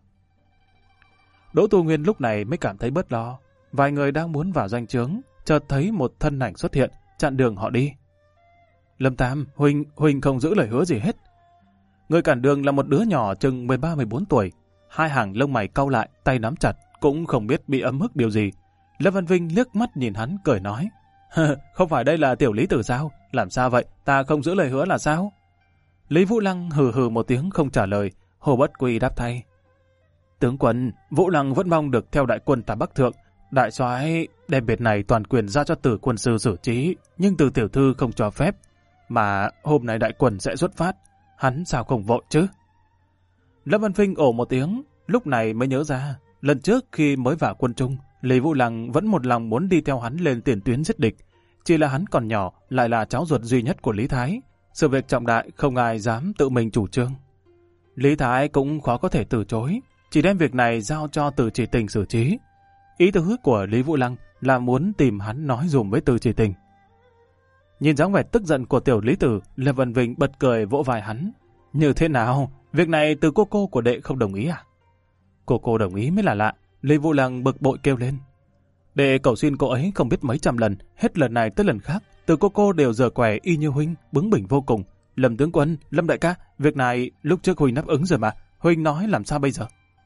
Đỗ Tu Nguyên lúc này mới cảm thấy bớt lo. Vài người đang muốn vào doanh trướng, chợt thấy một thân ảnh xuất hiện, chặn đường họ đi. Lâm Tam, Huynh không giữ lời hứa gì hết. Người cản đường là một đứa nhỏ chừng 13-14 tuổi. Hai hàng lông mày cau lại, tay nắm chặt, cũng không biết bị ấm ức điều gì. Lâm Văn Vinh liếc mắt nhìn hắn cười nói, không phải đây là tiểu Lý Tử sao? Làm sao vậy? Ta không giữ lời hứa là sao? Lý Vũ Lăng hừ hừ một tiếng không trả lời. Hồ Bất Quy đáp thay, tướng quân, Vũ Lăng vẫn mong được theo đại quân ta Bắc Thượng. Đại soái đem biệt này toàn quyền giao cho Tử quân sư xử trí, nhưng Từ tiểu thư không cho phép. Mà hôm nay đại quân sẽ xuất phát, hắn sao không vội chứ? Lâm Văn Vinh ồ một tiếng, lúc này mới nhớ ra, lần trước khi mới vào quân trung, Lý Vũ Lăng vẫn một lòng muốn đi theo hắn lên tiền tuyến giết địch. Chỉ là hắn còn nhỏ, lại là cháu ruột duy nhất của Lý Thái. Sự việc trọng đại không ai dám tự mình chủ trương. Lý Thái cũng khó có thể từ chối, chỉ đem việc này giao cho Từ Chỉ Tình xử trí. Ý tứ của Lý Vũ Lăng là muốn tìm hắn nói dùm với Từ Chỉ Tình. Nhìn dáng vẻ tức giận của tiểu Lý Tử, Lâm Văn Vinh bật cười vỗ vai hắn. Như thế nào? Việc này từ cô của đệ không đồng ý à? Cô đồng ý mới là lạ. Lý Vũ Lăng bực bội kêu lên. Đệ cầu xin cô ấy không biết mấy trăm lần, hết lần này tới lần khác, từ cô đều giở quẻ y như Huynh, bướng bỉnh vô cùng. Lâm tướng quân, Lâm đại ca, việc này lúc trước Huynh đáp ứng rồi mà, Huynh nói làm sao bây giờ?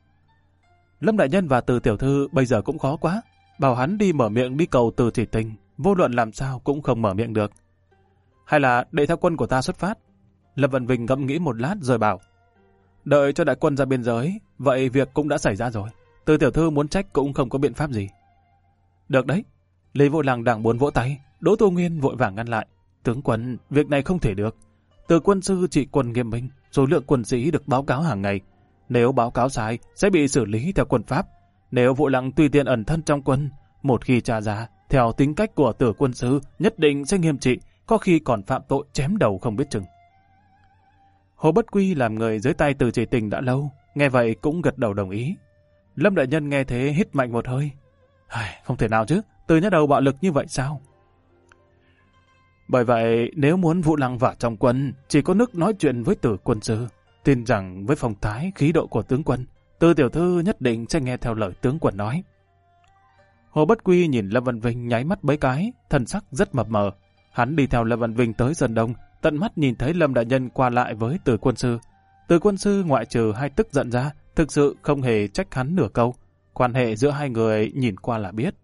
Lâm đại nhân và Từ tiểu thư bây giờ cũng khó quá, bảo hắn đi mở miệng đi cầu Từ Chỉ Tình, vô luận làm sao cũng không mở miệng được. Hay là đệ theo quân của ta xuất phát? Lâm Văn Vinh ngẫm nghĩ một lát rồi bảo, đợi cho đại quân ra biên giới, vậy việc cũng đã xảy ra rồi. Từ tiểu thư muốn trách cũng không có biện pháp gì. Được đấy. Lý Vũ Lăng đang muốn vỗ tay, Đỗ Tu Nguyên vội vàng ngăn lại. Tướng quân, việc này không thể được. Từ quân sư trị quân nghiêm minh, số lượng quân sĩ được báo cáo hàng ngày. Nếu báo cáo sai, sẽ bị xử lý theo quân pháp. Nếu Vũ Lăng tùy tiện ẩn thân trong quân, một khi tra ra, theo tính cách của Tử quân sư, nhất định sẽ nghiêm trị, có khi còn phạm tội chém đầu không biết chừng. Hồ Bất Quy làm người dưới tay Từ Chỉ Tình đã lâu, nghe vậy cũng gật đầu đồng ý. Lâm đại nhân nghe thế hít mạnh một hơi. Không thể nào chứ, Từ nhát đầu bạo lực như vậy sao? Bởi vậy, nếu muốn Vũ Lăng vào trong quân, chỉ có nước nói chuyện với Tử quân sư. Tin rằng với phong thái, khí độ của tướng quân, Từ tiểu thư nhất định sẽ nghe theo lời tướng quân nói. Hồ Bất Quy nhìn Lâm Văn Vinh nháy mắt mấy cái, thần sắc rất mập mờ. Hắn đi theo Lâm Văn Vinh tới sân đông, tận mắt nhìn thấy Lâm đại nhân qua lại với Từ quân sư. Từ quân sư ngoại trừ hay tức giận ra, thực sự không hề trách hắn nửa câu. Quan hệ giữa hai người nhìn qua là biết.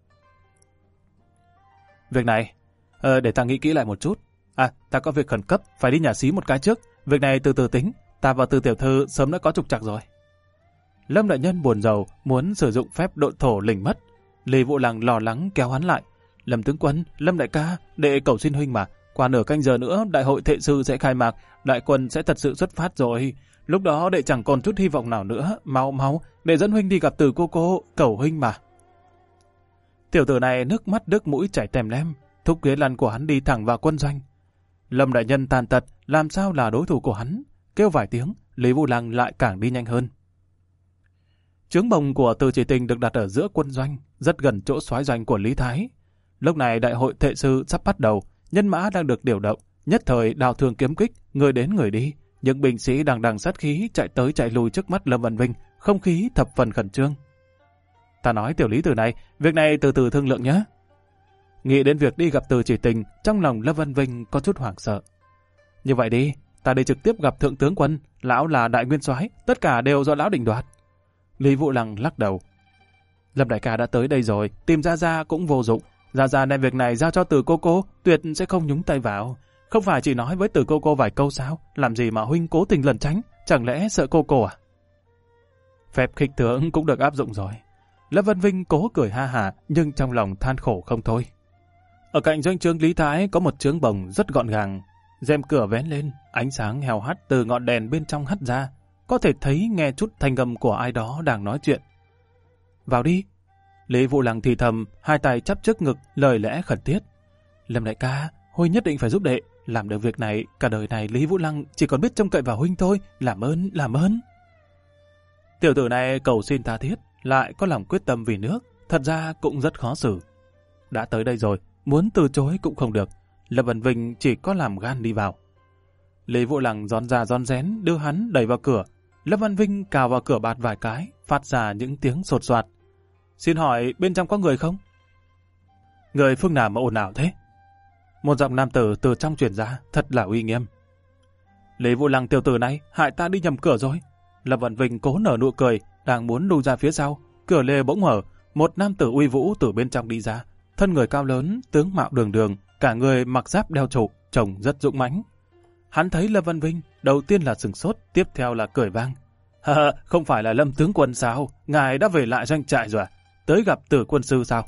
Việc này, để ta nghĩ kỹ lại một chút. Ta có việc khẩn cấp, phải đi nhà xí một cái trước. Việc này từ từ tính, ta và Từ tiểu thư sớm đã có trục trặc rồi. Lâm đại nhân buồn rầu, muốn sử dụng phép độn thổ lình mất. Lý Vũ Lăng lo lắng kéo hắn lại. Lâm tướng quân, Lâm đại ca, đệ cầu xin huynh mà. Qua nửa canh giờ nữa, đại hội thệ sư sẽ khai mạc, đại quân sẽ thật sự xuất phát rồi. Lúc đó đệ chẳng còn chút hy vọng nào nữa. Mau mau, để dẫn huynh đi gặp Từ cô, cầu huynh mà. Tiểu tử này nước mắt nước mũi chảy tèm lem, thúc ghế lăn của hắn đi thẳng vào quân doanh. Lâm đại nhân tàn tật, làm sao là đối thủ của hắn? Kêu vài tiếng, Lý Vũ Lăng lại càng đi nhanh hơn. Trướng bồng của Từ Chỉ Tình được đặt ở giữa quân doanh, rất gần chỗ soái doanh của Lý Thái. Lúc này đại hội thệ sư sắp bắt đầu, nhân mã đang được điều động, nhất thời đao thương kiếm kích, người đến người đi. Những binh sĩ đằng đằng sát khí chạy tới chạy lui trước mắt Lâm Văn Vinh, không khí thập phần khẩn trương. Ta nói tiểu Lý Tử này, việc này từ từ thương lượng nhé. Nghĩ đến việc đi gặp Từ Chỉ Tình, trong lòng Lâm Văn Vinh có chút hoảng sợ. Như vậy đi, ta đi trực tiếp gặp thượng tướng quân, lão là đại nguyên soái, tất cả đều do lão định đoạt. Lý Vũ Lăng lắc đầu. Lâm đại ca đã tới đây rồi, tìm Gia Gia cũng vô dụng. Gia Gia đem việc này giao cho Từ cô, tuyệt sẽ không nhúng tay vào. Không phải chỉ nói với Từ cô vài câu sao? Làm gì mà huynh cố tình lẩn tránh? Chẳng lẽ sợ cô à? Phép khích tướng cũng được áp dụng rồi. Lâm Văn Vinh cố cười ha hả, nhưng trong lòng than khổ không thôi. Ở cạnh doanh trướng Lý Thái có một trướng bồng rất gọn gàng. Rèm cửa vén lên, ánh sáng heo hắt từ ngọn đèn bên trong hắt ra. Có thể thấy nghe chút thanh âm của ai đó đang nói chuyện. Vào đi. Lý Vũ Lăng thì thầm, hai tay chắp trước ngực, lời lẽ khẩn thiết. Lâm đại ca, huynh nhất định phải giúp đệ. Làm được việc này, cả đời này Lý Vũ Lăng chỉ còn biết trông cậy vào huynh thôi. Làm ơn. Tiểu tử này cầu xin tha thiết, lại có lòng quyết tâm vì nước, thật ra cũng rất khó xử. Đã tới đây rồi, muốn từ chối cũng không được. Lâm Văn Vinh chỉ có làm gan đi vào. Lý Vũ Lăng rón ra rón rén đưa hắn đẩy vào cửa. Lâm Văn Vinh cào vào cửa bạt vài cái, phát ra những tiếng sột soạt. Xin hỏi bên trong có người không? Người phương nào mà ồn ào thế? Một giọng nam tử từ trong truyền ra, thật là uy nghiêm. Lý Vũ Lăng tiểu tử này, hại ta đi nhầm cửa rồi. Lâm Văn Vinh cố nở nụ cười, đang muốn lui ra phía sau. Cửa lề bỗng mở, một nam tử uy vũ từ bên trong đi ra. Thân người cao lớn, tướng mạo đường đường, cả người mặc giáp đeo trụ, trông rất dũng mãnh. Hắn thấy Lâm Văn Vinh, đầu tiên là sửng sốt, tiếp theo là cười vang. Không phải là Lâm tướng quân sao? Ngài đã về lại doanh trại rồi à? Tới gặp Tử quân sư sao?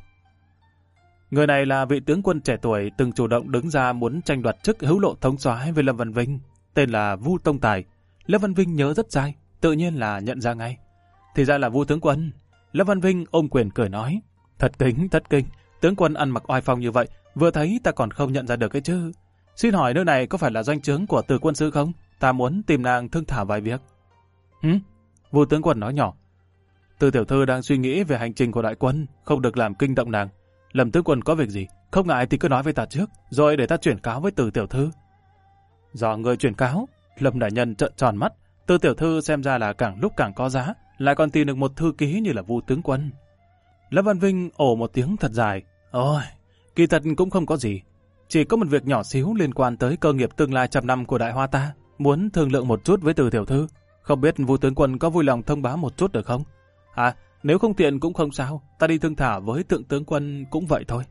Người này là vị tướng quân trẻ tuổi từng chủ động đứng ra muốn tranh đoạt chức hữu lộ thống soái với Lâm Văn Vinh, tên là Vu Tông Tài. Lâm Văn Vinh nhớ rất dai, tự nhiên là nhận ra ngay. Thì ra là Vu tướng quân. Lâm Văn Vinh ôm quyền cười nói. Thật kính, tướng quân ăn mặc oai phong như vậy, vừa thấy ta còn không nhận ra được cái chứ. Xin hỏi nơi này có phải là doanh trướng của Từ quân sư không? Ta muốn tìm nàng thương thảo vài việc. Vu tướng quân nói nhỏ. Từ tiểu thư đang suy nghĩ về hành trình của đại quân, không được làm kinh động nàng. Lâm tướng quân có việc gì, không ngại thì cứ nói với ta trước, rồi để ta chuyển cáo với Từ tiểu thư. Do người chuyển cáo, Lâm đại nhân trợn tròn mắt. Từ tiểu thư xem ra là càng lúc càng có giá, lại còn tìm được một thư ký như là Vu tướng quân. Lâm Văn Vinh ồ một tiếng thật dài. Ôi, kỳ thật cũng không có gì. Chỉ có một việc nhỏ xíu liên quan tới cơ nghiệp tương lai 100 năm của Đại Hoa ta. Muốn thương lượng một chút với Từ tiểu thư. Không biết Vu tướng quân có vui lòng thông báo một chút được không? Nếu không tiện cũng không sao. Ta đi thương thảo với thượng tướng quân cũng vậy thôi.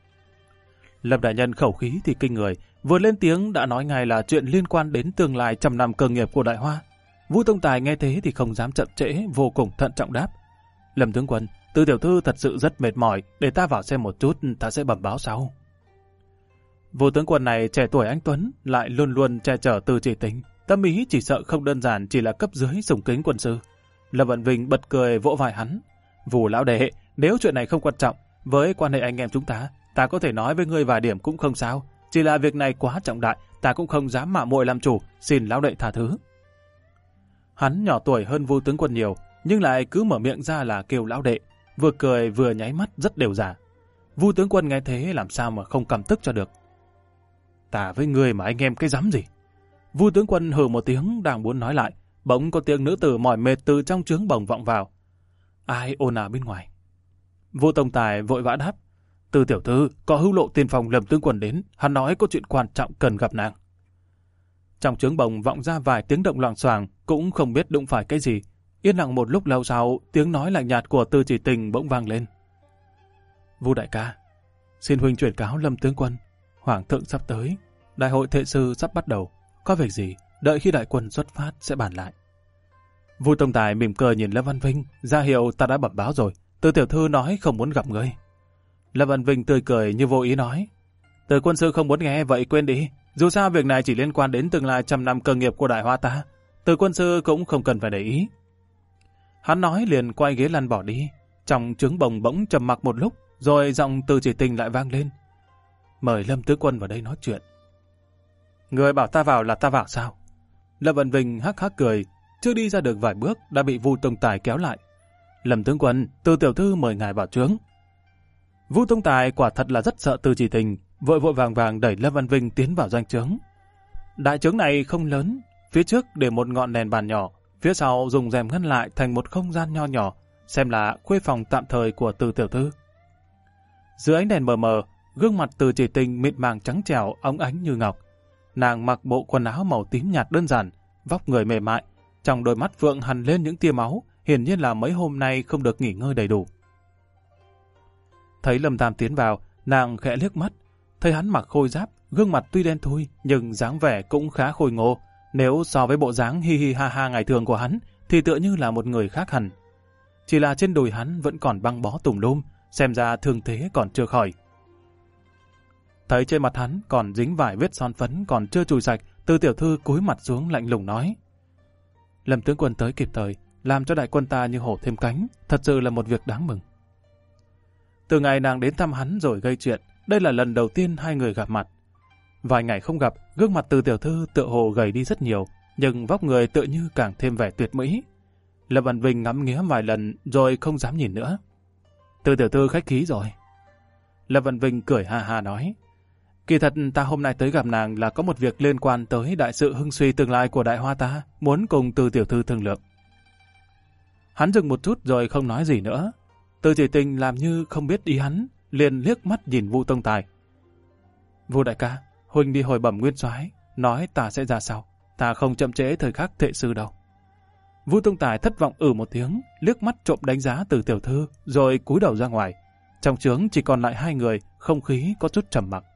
Lâm đại nhân khẩu khí thì kinh người. Vừa lên tiếng đã nói ngay là chuyện liên quan đến tương lai 100 năm cơ nghiệp của Đại Hoa. Vu Tông Tài nghe thế thì không dám chậm trễ, vô cùng thận trọng đáp. Lâm tướng quân, Từ tiểu thư thật sự rất mệt mỏi, để ta vào xem một chút, ta sẽ bẩm báo sau. Vu tướng quân này trẻ tuổi anh tuấn, lại luôn luôn che chở Từ Chỉ Tình, tâm ý chỉ sợ không đơn giản chỉ là cấp dưới sủng kính quân sư. Lâm Văn Vinh bật cười vỗ vai hắn. Vu lão đệ, nếu chuyện này không quan trọng, với quan hệ anh em chúng ta có thể nói với ngươi vài điểm cũng không sao. Chỉ là việc này quá trọng đại, ta cũng không dám mạo muội làm chủ, xin lão đệ tha thứ. Hắn nhỏ tuổi hơn Vu tướng quân nhiều, nhưng lại cứ mở miệng ra là kêu lão đệ, vừa cười vừa nháy mắt rất đều giả. Vu tướng quân nghe thế làm sao mà không căm tức cho được. Ta với ngươi mà anh em cái dám gì? Vu tướng quân hừ một tiếng đang muốn nói lại, bỗng có tiếng nữ tử mỏi mệt từ trong trướng bồng vọng vào. Ai ồn ào bên ngoài? Vu Tông Tài vội vã đáp. Từ tiểu thư có hữu lộ tiên phong Lâm tướng quân đến, hắn nói có chuyện quan trọng cần gặp nàng. Trong trướng bồng vọng ra vài tiếng động loạng xoàng, cũng không biết đụng phải cái gì. Yên lặng một lúc lâu sau, tiếng nói lạnh nhạt của Từ Chỉ Tình bỗng vang lên. Vu đại ca, xin huynh chuyển cáo Lâm tướng quân, hoàng thượng sắp tới, đại hội thệ sư sắp bắt đầu, có việc gì đợi khi đại quân xuất phát sẽ bàn lại. Vu Tông Tài mỉm cười nhìn Lâm Văn Vinh, ra hiệu ta đã bẩm báo rồi, Từ tiểu thư nói không muốn gặp ngươi. Lâm Văn Vinh tươi cười như vô ý nói. Từ quân sư không muốn nghe vậy quên đi. Dù sao việc này chỉ liên quan đến tương lai 100 năm cơ nghiệp của Đại Hoa ta. Từ quân sư cũng không cần phải để ý. Hắn nói liền quay ghế lăn bỏ đi. Trong trướng bồng bỗng trầm mặc một lúc, rồi giọng Từ Chỉ Tình lại vang lên. Mời Lâm tướng quân vào đây nói chuyện. Người bảo ta vào là ta vào sao? Lâm Vân Vinh hắc hắc cười, chưa đi ra được vài bước đã bị Vu Tông Tài kéo lại. Lâm tướng quân, Từ tiểu thư mời ngài vào trướng. Vu Tông Tài quả thật là rất sợ Từ Chỉ Tình, vội vội vàng vàng đẩy Lâm Văn Vinh tiến vào doanh trướng. Đại trướng này không lớn, phía trước để một ngọn đèn bàn nhỏ, phía sau dùng rèm ngăn lại thành một không gian nho nhỏ, xem là khuê phòng tạm thời của Từ tiểu thư. Dưới ánh đèn mờ mờ, gương mặt Từ Chỉ Tình mịn màng trắng trẻo, óng ánh như ngọc. Nàng mặc bộ quần áo màu tím nhạt đơn giản, vóc người mềm mại, trong đôi mắt phượng hằn lên những tia máu, hiển nhiên là mấy hôm nay không được nghỉ ngơi đầy đủ. Thấy Lâm Tam tiến vào, nàng khẽ liếc mắt, thấy hắn mặc khôi giáp, gương mặt tuy đen thui nhưng dáng vẻ cũng khá khôi ngô. Nếu so với bộ dáng hi hi ha ha ngày thường của hắn, thì tựa như là một người khác hẳn. Chỉ là trên đùi hắn vẫn còn băng bó tùm lum, xem ra thương thế còn chưa khỏi. Thấy trên mặt hắn còn dính vài vết son phấn còn chưa chùi sạch, Từ tiểu thư cúi mặt xuống lạnh lùng nói: Lâm tướng quân tới kịp thời, làm cho đại quân ta như hổ thêm cánh, thật sự là một việc đáng mừng. Từ ngày nàng đến thăm hắn rồi gây chuyện, đây là lần đầu tiên hai người gặp mặt. Vài ngày không gặp, gương mặt Từ tiểu thư tựa hồ gầy đi rất nhiều, nhưng vóc người tựa như càng thêm vẻ tuyệt mỹ. Lâm Văn Vinh ngắm nghía vài lần rồi không dám nhìn nữa. Từ tiểu thư khách khí rồi. Lâm Văn Vinh cười ha ha nói: Kỳ thật ta hôm nay tới gặp nàng là có một việc liên quan tới đại sự hưng suy tương lai của Đại Hoa ta, muốn cùng Từ tiểu thư thương lượng. Hắn dừng một chút rồi không nói gì nữa. Từ Chỉ Tình làm như không biết ý hắn, liền liếc mắt nhìn Vu Tông Tài. Vu đại ca, huynh đi hồi bẩm nguyên soái, nói ta sẽ ra sau, ta không chậm trễ thời khắc thệ sư đâu. Vu Tông Tài thất vọng một tiếng, liếc mắt trộm đánh giá Từ tiểu thư, rồi cúi đầu ra ngoài. Trong trướng chỉ còn lại hai người, không khí có chút trầm mặc.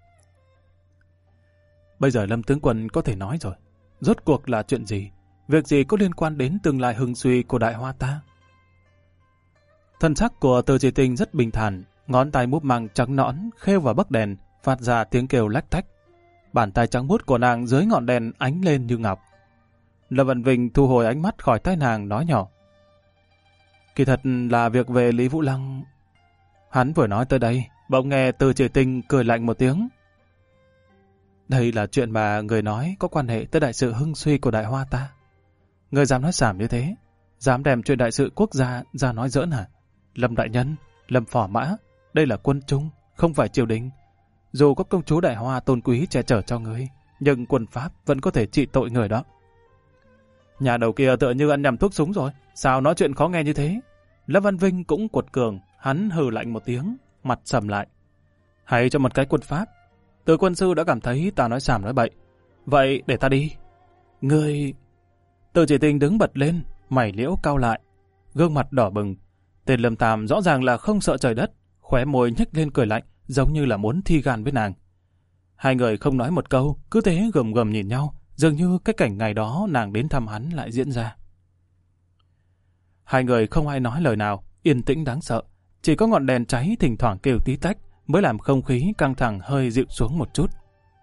Bây giờ Lâm tướng quân có thể nói rồi, rốt cuộc là chuyện gì? Việc gì có liên quan đến tương lai hưng suy của Đại Hoa ta? Thân sắc của Từ Chỉ Tình rất bình thản, ngón tay múp măng trắng nõn khêu vào bấc đèn, phát ra tiếng kêu lách tách. Bàn tay trắng muốt của nàng dưới ngọn đèn ánh lên như ngọc. Lâm Văn Vinh thu hồi ánh mắt khỏi tay nàng, nói nhỏ: Kỳ thật là việc về Lý Vũ Lăng. Hắn vừa nói tới đây, bỗng nghe Từ Chỉ Tình cười lạnh một tiếng. Đây là chuyện mà người nói có quan hệ tới đại sự hưng suy của Đại Hoa ta. Người dám nói xảm như thế, dám đem chuyện đại sự quốc gia ra nói giỡn hả? Lâm đại nhân, Lâm phò mã, đây là quân trung, không phải triều đình. Dù có công chúa Đại Hoa tôn quý che chở cho người, nhưng quân pháp vẫn có thể trị tội người đó. Nhà đầu kia tựa như ăn nhầm thuốc súng rồi, sao nói chuyện khó nghe như thế? Lâm Văn Vinh cũng quật cường, hắn hừ lạnh một tiếng, mặt sầm lại. Hay cho một cái quân pháp. Từ quân sư đã cảm thấy ta nói xàm nói bậy. Vậy để ta đi. Ngươi... Từ Chỉ Tình đứng bật lên, mày liễu cau lại, gương mặt đỏ bừng. Tên Lâm Tam rõ ràng là không sợ trời đất, khóe môi nhếch lên cười lạnh, giống như là muốn thi gan với nàng. Hai người không nói một câu, cứ thế gầm gầm nhìn nhau, dường như cái cảnh ngày đó nàng đến thăm hắn lại diễn ra. Hai người không ai nói lời nào, yên tĩnh đáng sợ. Chỉ có ngọn đèn cháy thỉnh thoảng kêu tí tách mới làm không khí căng thẳng hơi dịu xuống một chút.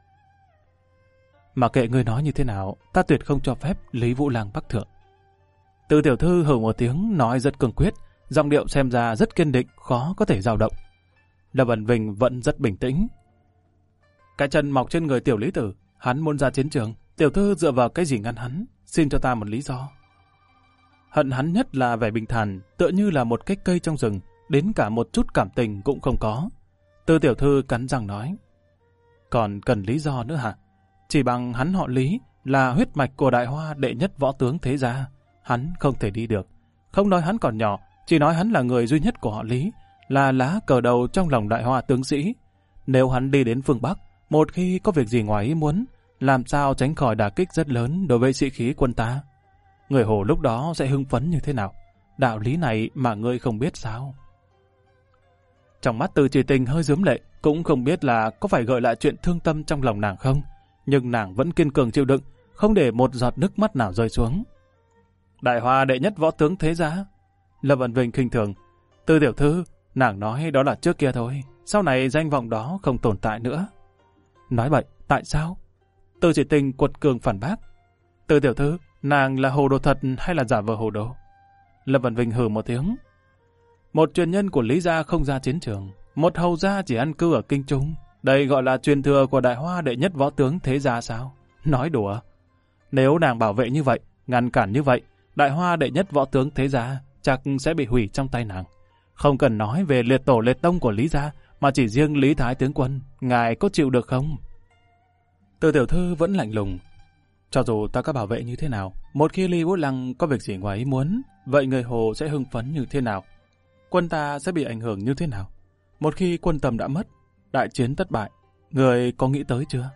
Mà kệ ngươi nói như thế nào, ta tuyệt không cho phép Lý Vũ Lăng bắc thượng. Từ tiểu thư hừ một tiếng nói rất cương quyết, giọng điệu xem ra rất kiên định, khó có thể dao động. Lâm Văn Vinh vẫn rất bình tĩnh. Cái chân mọc trên người tiểu lý tử, hắn muốn ra chiến trường, tiểu thư dựa vào cái gì ngăn hắn, xin cho ta một lý do. Hận hắn nhất là vẻ bình thản, tựa như là một cái cây trong rừng, đến cả một chút cảm tình cũng không có. Từ tiểu thư cắn răng nói: Còn cần lý do nữa hả? Chỉ bằng hắn họ Lý, là huyết mạch của Đại Hoa đệ nhất võ tướng thế gia, hắn không thể đi được. Không nói hắn còn nhỏ, chỉ nói hắn là người duy nhất của họ Lý, là lá cờ đầu trong lòng Đại Hoa tướng sĩ. Nếu hắn đi đến phương Bắc, một khi có việc gì ngoài ý muốn, làm sao tránh khỏi đả kích rất lớn đối với sĩ khí quân ta? Người Hồ lúc đó sẽ hưng phấn như thế nào? Đạo lý này mà ngươi không biết sao? Trong mắt Từ Chỉ Tình hơi rướm lệ, cũng không biết là có phải gợi lại chuyện thương tâm trong lòng nàng không, nhưng nàng vẫn kiên cường chịu đựng, không để một giọt nước mắt nào rơi xuống. Đại Hoa đệ nhất võ tướng thế gia? Lâm Văn Vinh khinh thường. Từ tiểu thư, nàng nói đó là trước kia thôi, sau này danh vọng đó không tồn tại nữa. Nói vậy, tại sao? Từ Chỉ Tình quật cường phản bác. Từ tiểu thư, nàng là hồ đồ thật hay là giả vờ hồ đồ? Lâm Văn Vinh hừ một tiếng. Một truyền nhân của Lý gia không ra chiến trường, một hầu gia chỉ ăn cư ở Kinh Trung. Đây gọi là truyền thừa của Đại Hoa đệ nhất võ tướng thế gia sao? Nói đùa. Nếu nàng bảo vệ như vậy, ngăn cản như vậy, Đại Hoa đệ nhất võ tướng thế gia chắc sẽ bị hủy trong tay nàng. Không cần nói về liệt tổ liệt tông của Lý gia, mà chỉ riêng Lý Thái tướng quân, ngài có chịu được không? Từ tiểu thư vẫn lạnh lùng. Cho dù ta có bảo vệ như thế nào, một khi Lý Vũ Lăng có việc gì ngoài ý muốn, vậy người Hồ sẽ hưng phấn như thế nào? Quân ta sẽ bị ảnh hưởng như thế nào? Một khi quân Tầm đã mất, đại chiến thất bại, người có nghĩ tới chưa?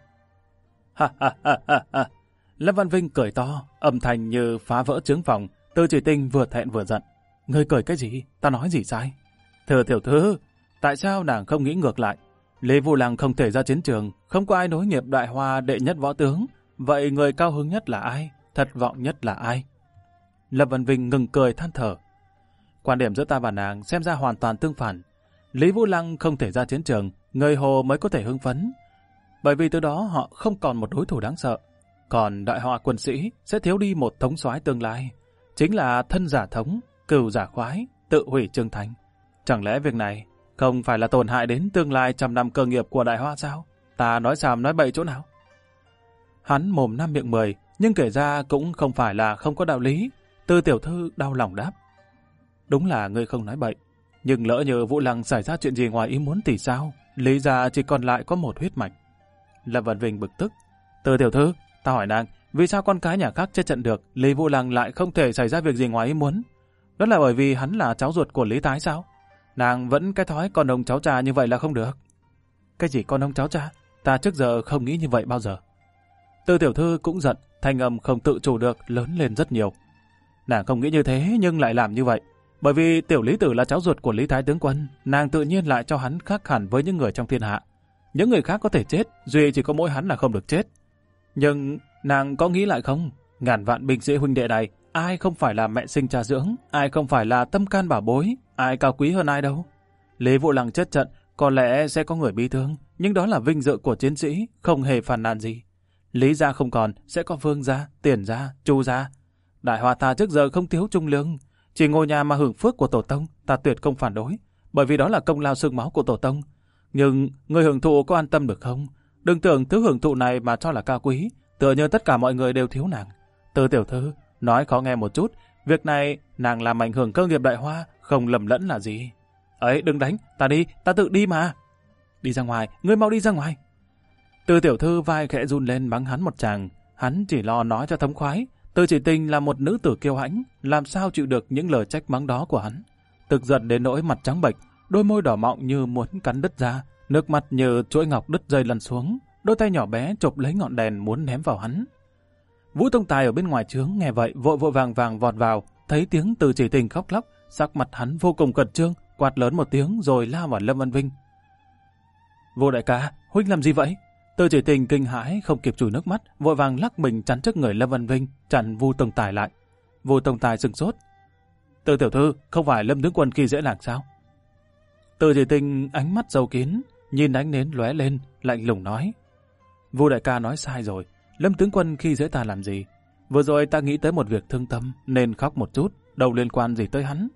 Ha ha ha ha ha. Lâm Văn Vinh cười to, âm thanh như phá vỡ trướng phòng. Từ Chỉ Tinh vừa thẹn vừa giận. Ngươi cười cái gì? Ta nói gì sai? Thưa tiểu thư, tại sao nàng không nghĩ ngược lại? Lý Vũ Lăng không thể ra chiến trường, không có ai nối nghiệp Đại Hoa đệ nhất võ tướng. Vậy người cao hứng nhất là ai? Thất vọng nhất là ai? Lâm Văn Vinh ngừng cười than thở. Quan điểm giữa ta và nàng xem ra hoàn toàn tương phản. Lý Vũ Lăng không thể ra chiến trường, người Hồ mới có thể hưng phấn. Bởi vì từ đó họ không còn một đối thủ đáng sợ. Còn Đại Hoa quân sĩ sẽ thiếu đi một thống soái tương lai. Chính là thân giả thống, cừu giả khoái, tự hủy Trương Thành. Chẳng lẽ việc này không phải là tổn hại đến tương lai trăm năm cơ nghiệp của Đại Hoa sao? Ta nói xàm nói bậy chỗ nào? Hắn mồm năm miệng 10, nhưng kể ra cũng không phải là không có đạo lý. Từ tiểu thư đau lòng đáp. Đúng là ngươi không nói bậy, nhưng lỡ như Vũ Lăng xảy ra chuyện gì ngoài ý muốn thì sao? Lý gia chỉ còn lại có một huyết mạch. Lâm Văn Vinh bực tức. Từ tiểu thư, ta hỏi nàng, vì sao con cái nhà khác chết trận được, Lý Vũ Lăng lại không thể xảy ra việc gì ngoài ý muốn? Đó là bởi vì hắn là cháu ruột của Lý Tái sao? Nàng vẫn cái thói con ông cháu cha như vậy là không được. Cái gì con ông cháu cha? Ta trước giờ không nghĩ như vậy bao giờ. Từ tiểu thư cũng giận, thanh âm không tự chủ được lớn lên rất nhiều. Nàng không nghĩ như thế nhưng lại làm như vậy. Bởi vì tiểu Lý Tử là cháu ruột của Lý Thái tướng quân, nàng tự nhiên lại cho hắn khác hẳn với những người trong thiên hạ. Những người khác có thể chết, duy chỉ có mỗi hắn là không được chết. Nhưng nàng có nghĩ lại không? Ngàn vạn binh sĩ huynh đệ này, ai không phải là mẹ sinh cha dưỡng, ai không phải là tâm can bảo bối, ai cao quý hơn ai đâu. Lý Vũ Lăng chết trận, có lẽ sẽ có người bi thương, nhưng đó là vinh dự của chiến sĩ, không hề phàn nàn gì. Lý gia không còn, sẽ có Vương gia, Tiền gia, Chu gia. Đại Hoa ta trước giờ không thiếu trung lương, chỉ ngôi nhà mà hưởng phước của tổ tông, ta tuyệt không phản đối, bởi vì đó là công lao xương máu của tổ tông. Nhưng người hưởng thụ có an tâm được không? Đừng tưởng thứ hưởng thụ này mà cho là cao quý, tựa như tất cả mọi người đều thiếu nàng. Từ tiểu thư, nói khó nghe một chút, việc này nàng làm ảnh hưởng cơ nghiệp Đại Hoa, không lầm lẫn là gì. Ấy, đừng đánh, ta đi, ta tự đi mà. Đi ra ngoài, ngươi mau đi ra ngoài. Từ tiểu thư vai khẽ run lên mắng hắn một tràng, hắn chỉ lo nói cho thống khoái. Từ Chỉ Tinh là một nữ tử kiêu hãnh, làm sao chịu được những lời trách mắng đó của hắn. Tức giận đến nỗi mặt trắng bệch, đôi môi đỏ mọng như muốn cắn đứt ra, nước mắt như chuỗi ngọc đứt rơi lăn xuống, đôi tay nhỏ bé chộp lấy ngọn đèn muốn ném vào hắn. Vũ Tông Tài ở bên ngoài trướng nghe vậy vội vội vàng vàng vọt vào, thấy tiếng Từ Chỉ Tinh khóc lóc, sắc mặt hắn vô cùng khẩn trương, quát lớn một tiếng rồi lao vào Lâm Văn Vinh. Vô đại ca, huynh làm gì vậy? Từ Chỉ Tinh kinh hãi không kịp chùi nước mắt, vội vàng lắc mình chắn trước người Lâm Văn Vinh, chặn Vu Tông Tài lại. Vu Tông Tài sửng sốt. Từ tiểu thư, không phải Lâm tướng quân khi dễ nàng sao? Từ Chỉ Tinh ánh mắt sâu kín, nhìn ánh nến lóe lên, lạnh lùng nói. Vu đại ca nói sai rồi, Lâm tướng quân khi dễ ta làm gì? Vừa rồi ta nghĩ tới một việc thương tâm, nên khóc một chút, đâu liên quan gì tới hắn.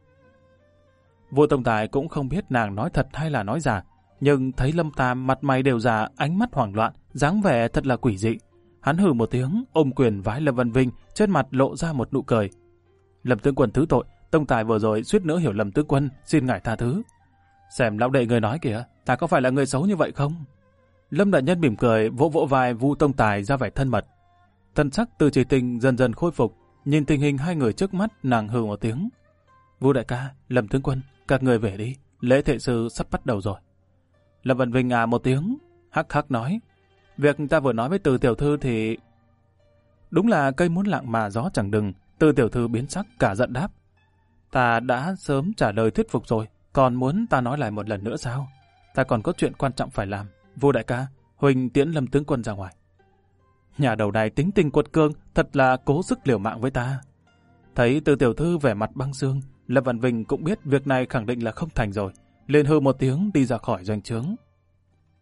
Vu Tông Tài cũng không biết nàng nói thật hay là nói giả, nhưng thấy Lâm Tam mặt mày đều già, ánh mắt hoảng loạn, dáng vẻ thật là quỷ dị. Hắn hừ một tiếng, ôm quyền vái Lâm Văn Vinh, trên mặt lộ ra một nụ cười. Lâm tướng quân thứ tội, Tông Tài vừa rồi suýt nữa hiểu lầm tướng quân, xin ngài tha thứ. Xem lão đệ người nói kìa, ta có phải là người xấu như vậy không? Lâm đại nhân mỉm cười, vỗ vỗ vai Vu Tông Tài ra vẻ thân mật. Thân sắc Từ Chỉ Tinh dần dần khôi phục, nhìn tình hình hai người trước mắt, nàng hừ một tiếng. Vu đại ca, Lâm tướng quân, các người về đi, lễ thệ sư sắp bắt đầu rồi. Lâm Văn Vinh một tiếng, hắc hắc nói. Việc ta vừa nói với Từ tiểu thư thì... Đúng là cây muốn lặng mà gió chẳng đừng. Từ tiểu thư biến sắc cả giận đáp. Ta đã sớm trả lời thuyết phục rồi, còn muốn ta nói lại một lần nữa sao? Ta còn có chuyện quan trọng phải làm. Vu đại ca, huynh tiễn Lâm tướng quân ra ngoài. Nhà đầu này tính tình quật cương, thật là cố sức liều mạng với ta. Thấy Từ tiểu thư vẻ mặt băng xương, Lâm Văn Vinh cũng biết việc này khẳng định là không thành rồi, liền hừ một tiếng đi ra khỏi doanh trướng.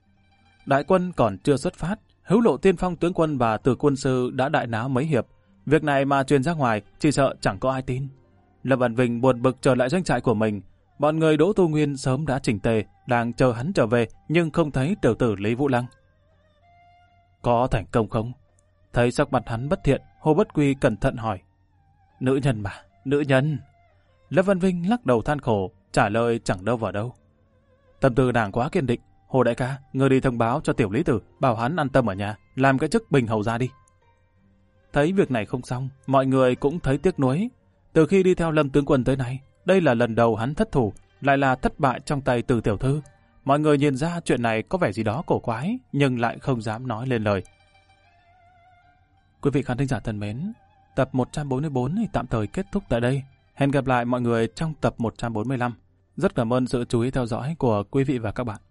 Đại quân còn chưa xuất phát, Hữu Lộ Tiên Phong tướng quân và Từ quân sư đã đại náo mấy hiệp. Việc này mà truyền ra ngoài, chỉ sợ chẳng có ai tin. Lâm Vân Vinh buồn bực trở lại doanh trại của mình. Bọn người Đỗ Tu Nguyên sớm đã chỉnh tề, đang chờ hắn trở về, nhưng không thấy tiểu tử Lý Vũ Lăng. Có thành công không? Thấy sắc mặt hắn bất thiện, Hồ Bất Quy cẩn thận hỏi. Nữ nhân mà, nữ nhân. Lâm Vân Vinh lắc đầu than khổ, trả lời chẳng đâu vào đâu. Tâm tư nàng quá kiên định. Hồ đại ca, ngươi đi thông báo cho tiểu Lý Tử, bảo hắn an tâm ở nhà, làm cái chức bình hầu ra đi. Thấy việc này không xong, mọi người cũng thấy tiếc nuối. Từ khi đi theo Lâm tướng quân tới nay, đây là lần đầu hắn thất thủ, lại là thất bại trong tay Từ tiểu thư. Mọi người nhìn ra chuyện này có vẻ gì đó cổ quái, nhưng lại không dám nói lên lời. Quý vị khán thính giả thân mến, tập 144 thì tạm thời kết thúc tại đây. Hẹn gặp lại mọi người trong tập 145. Rất cảm ơn sự chú ý theo dõi của quý vị và các bạn.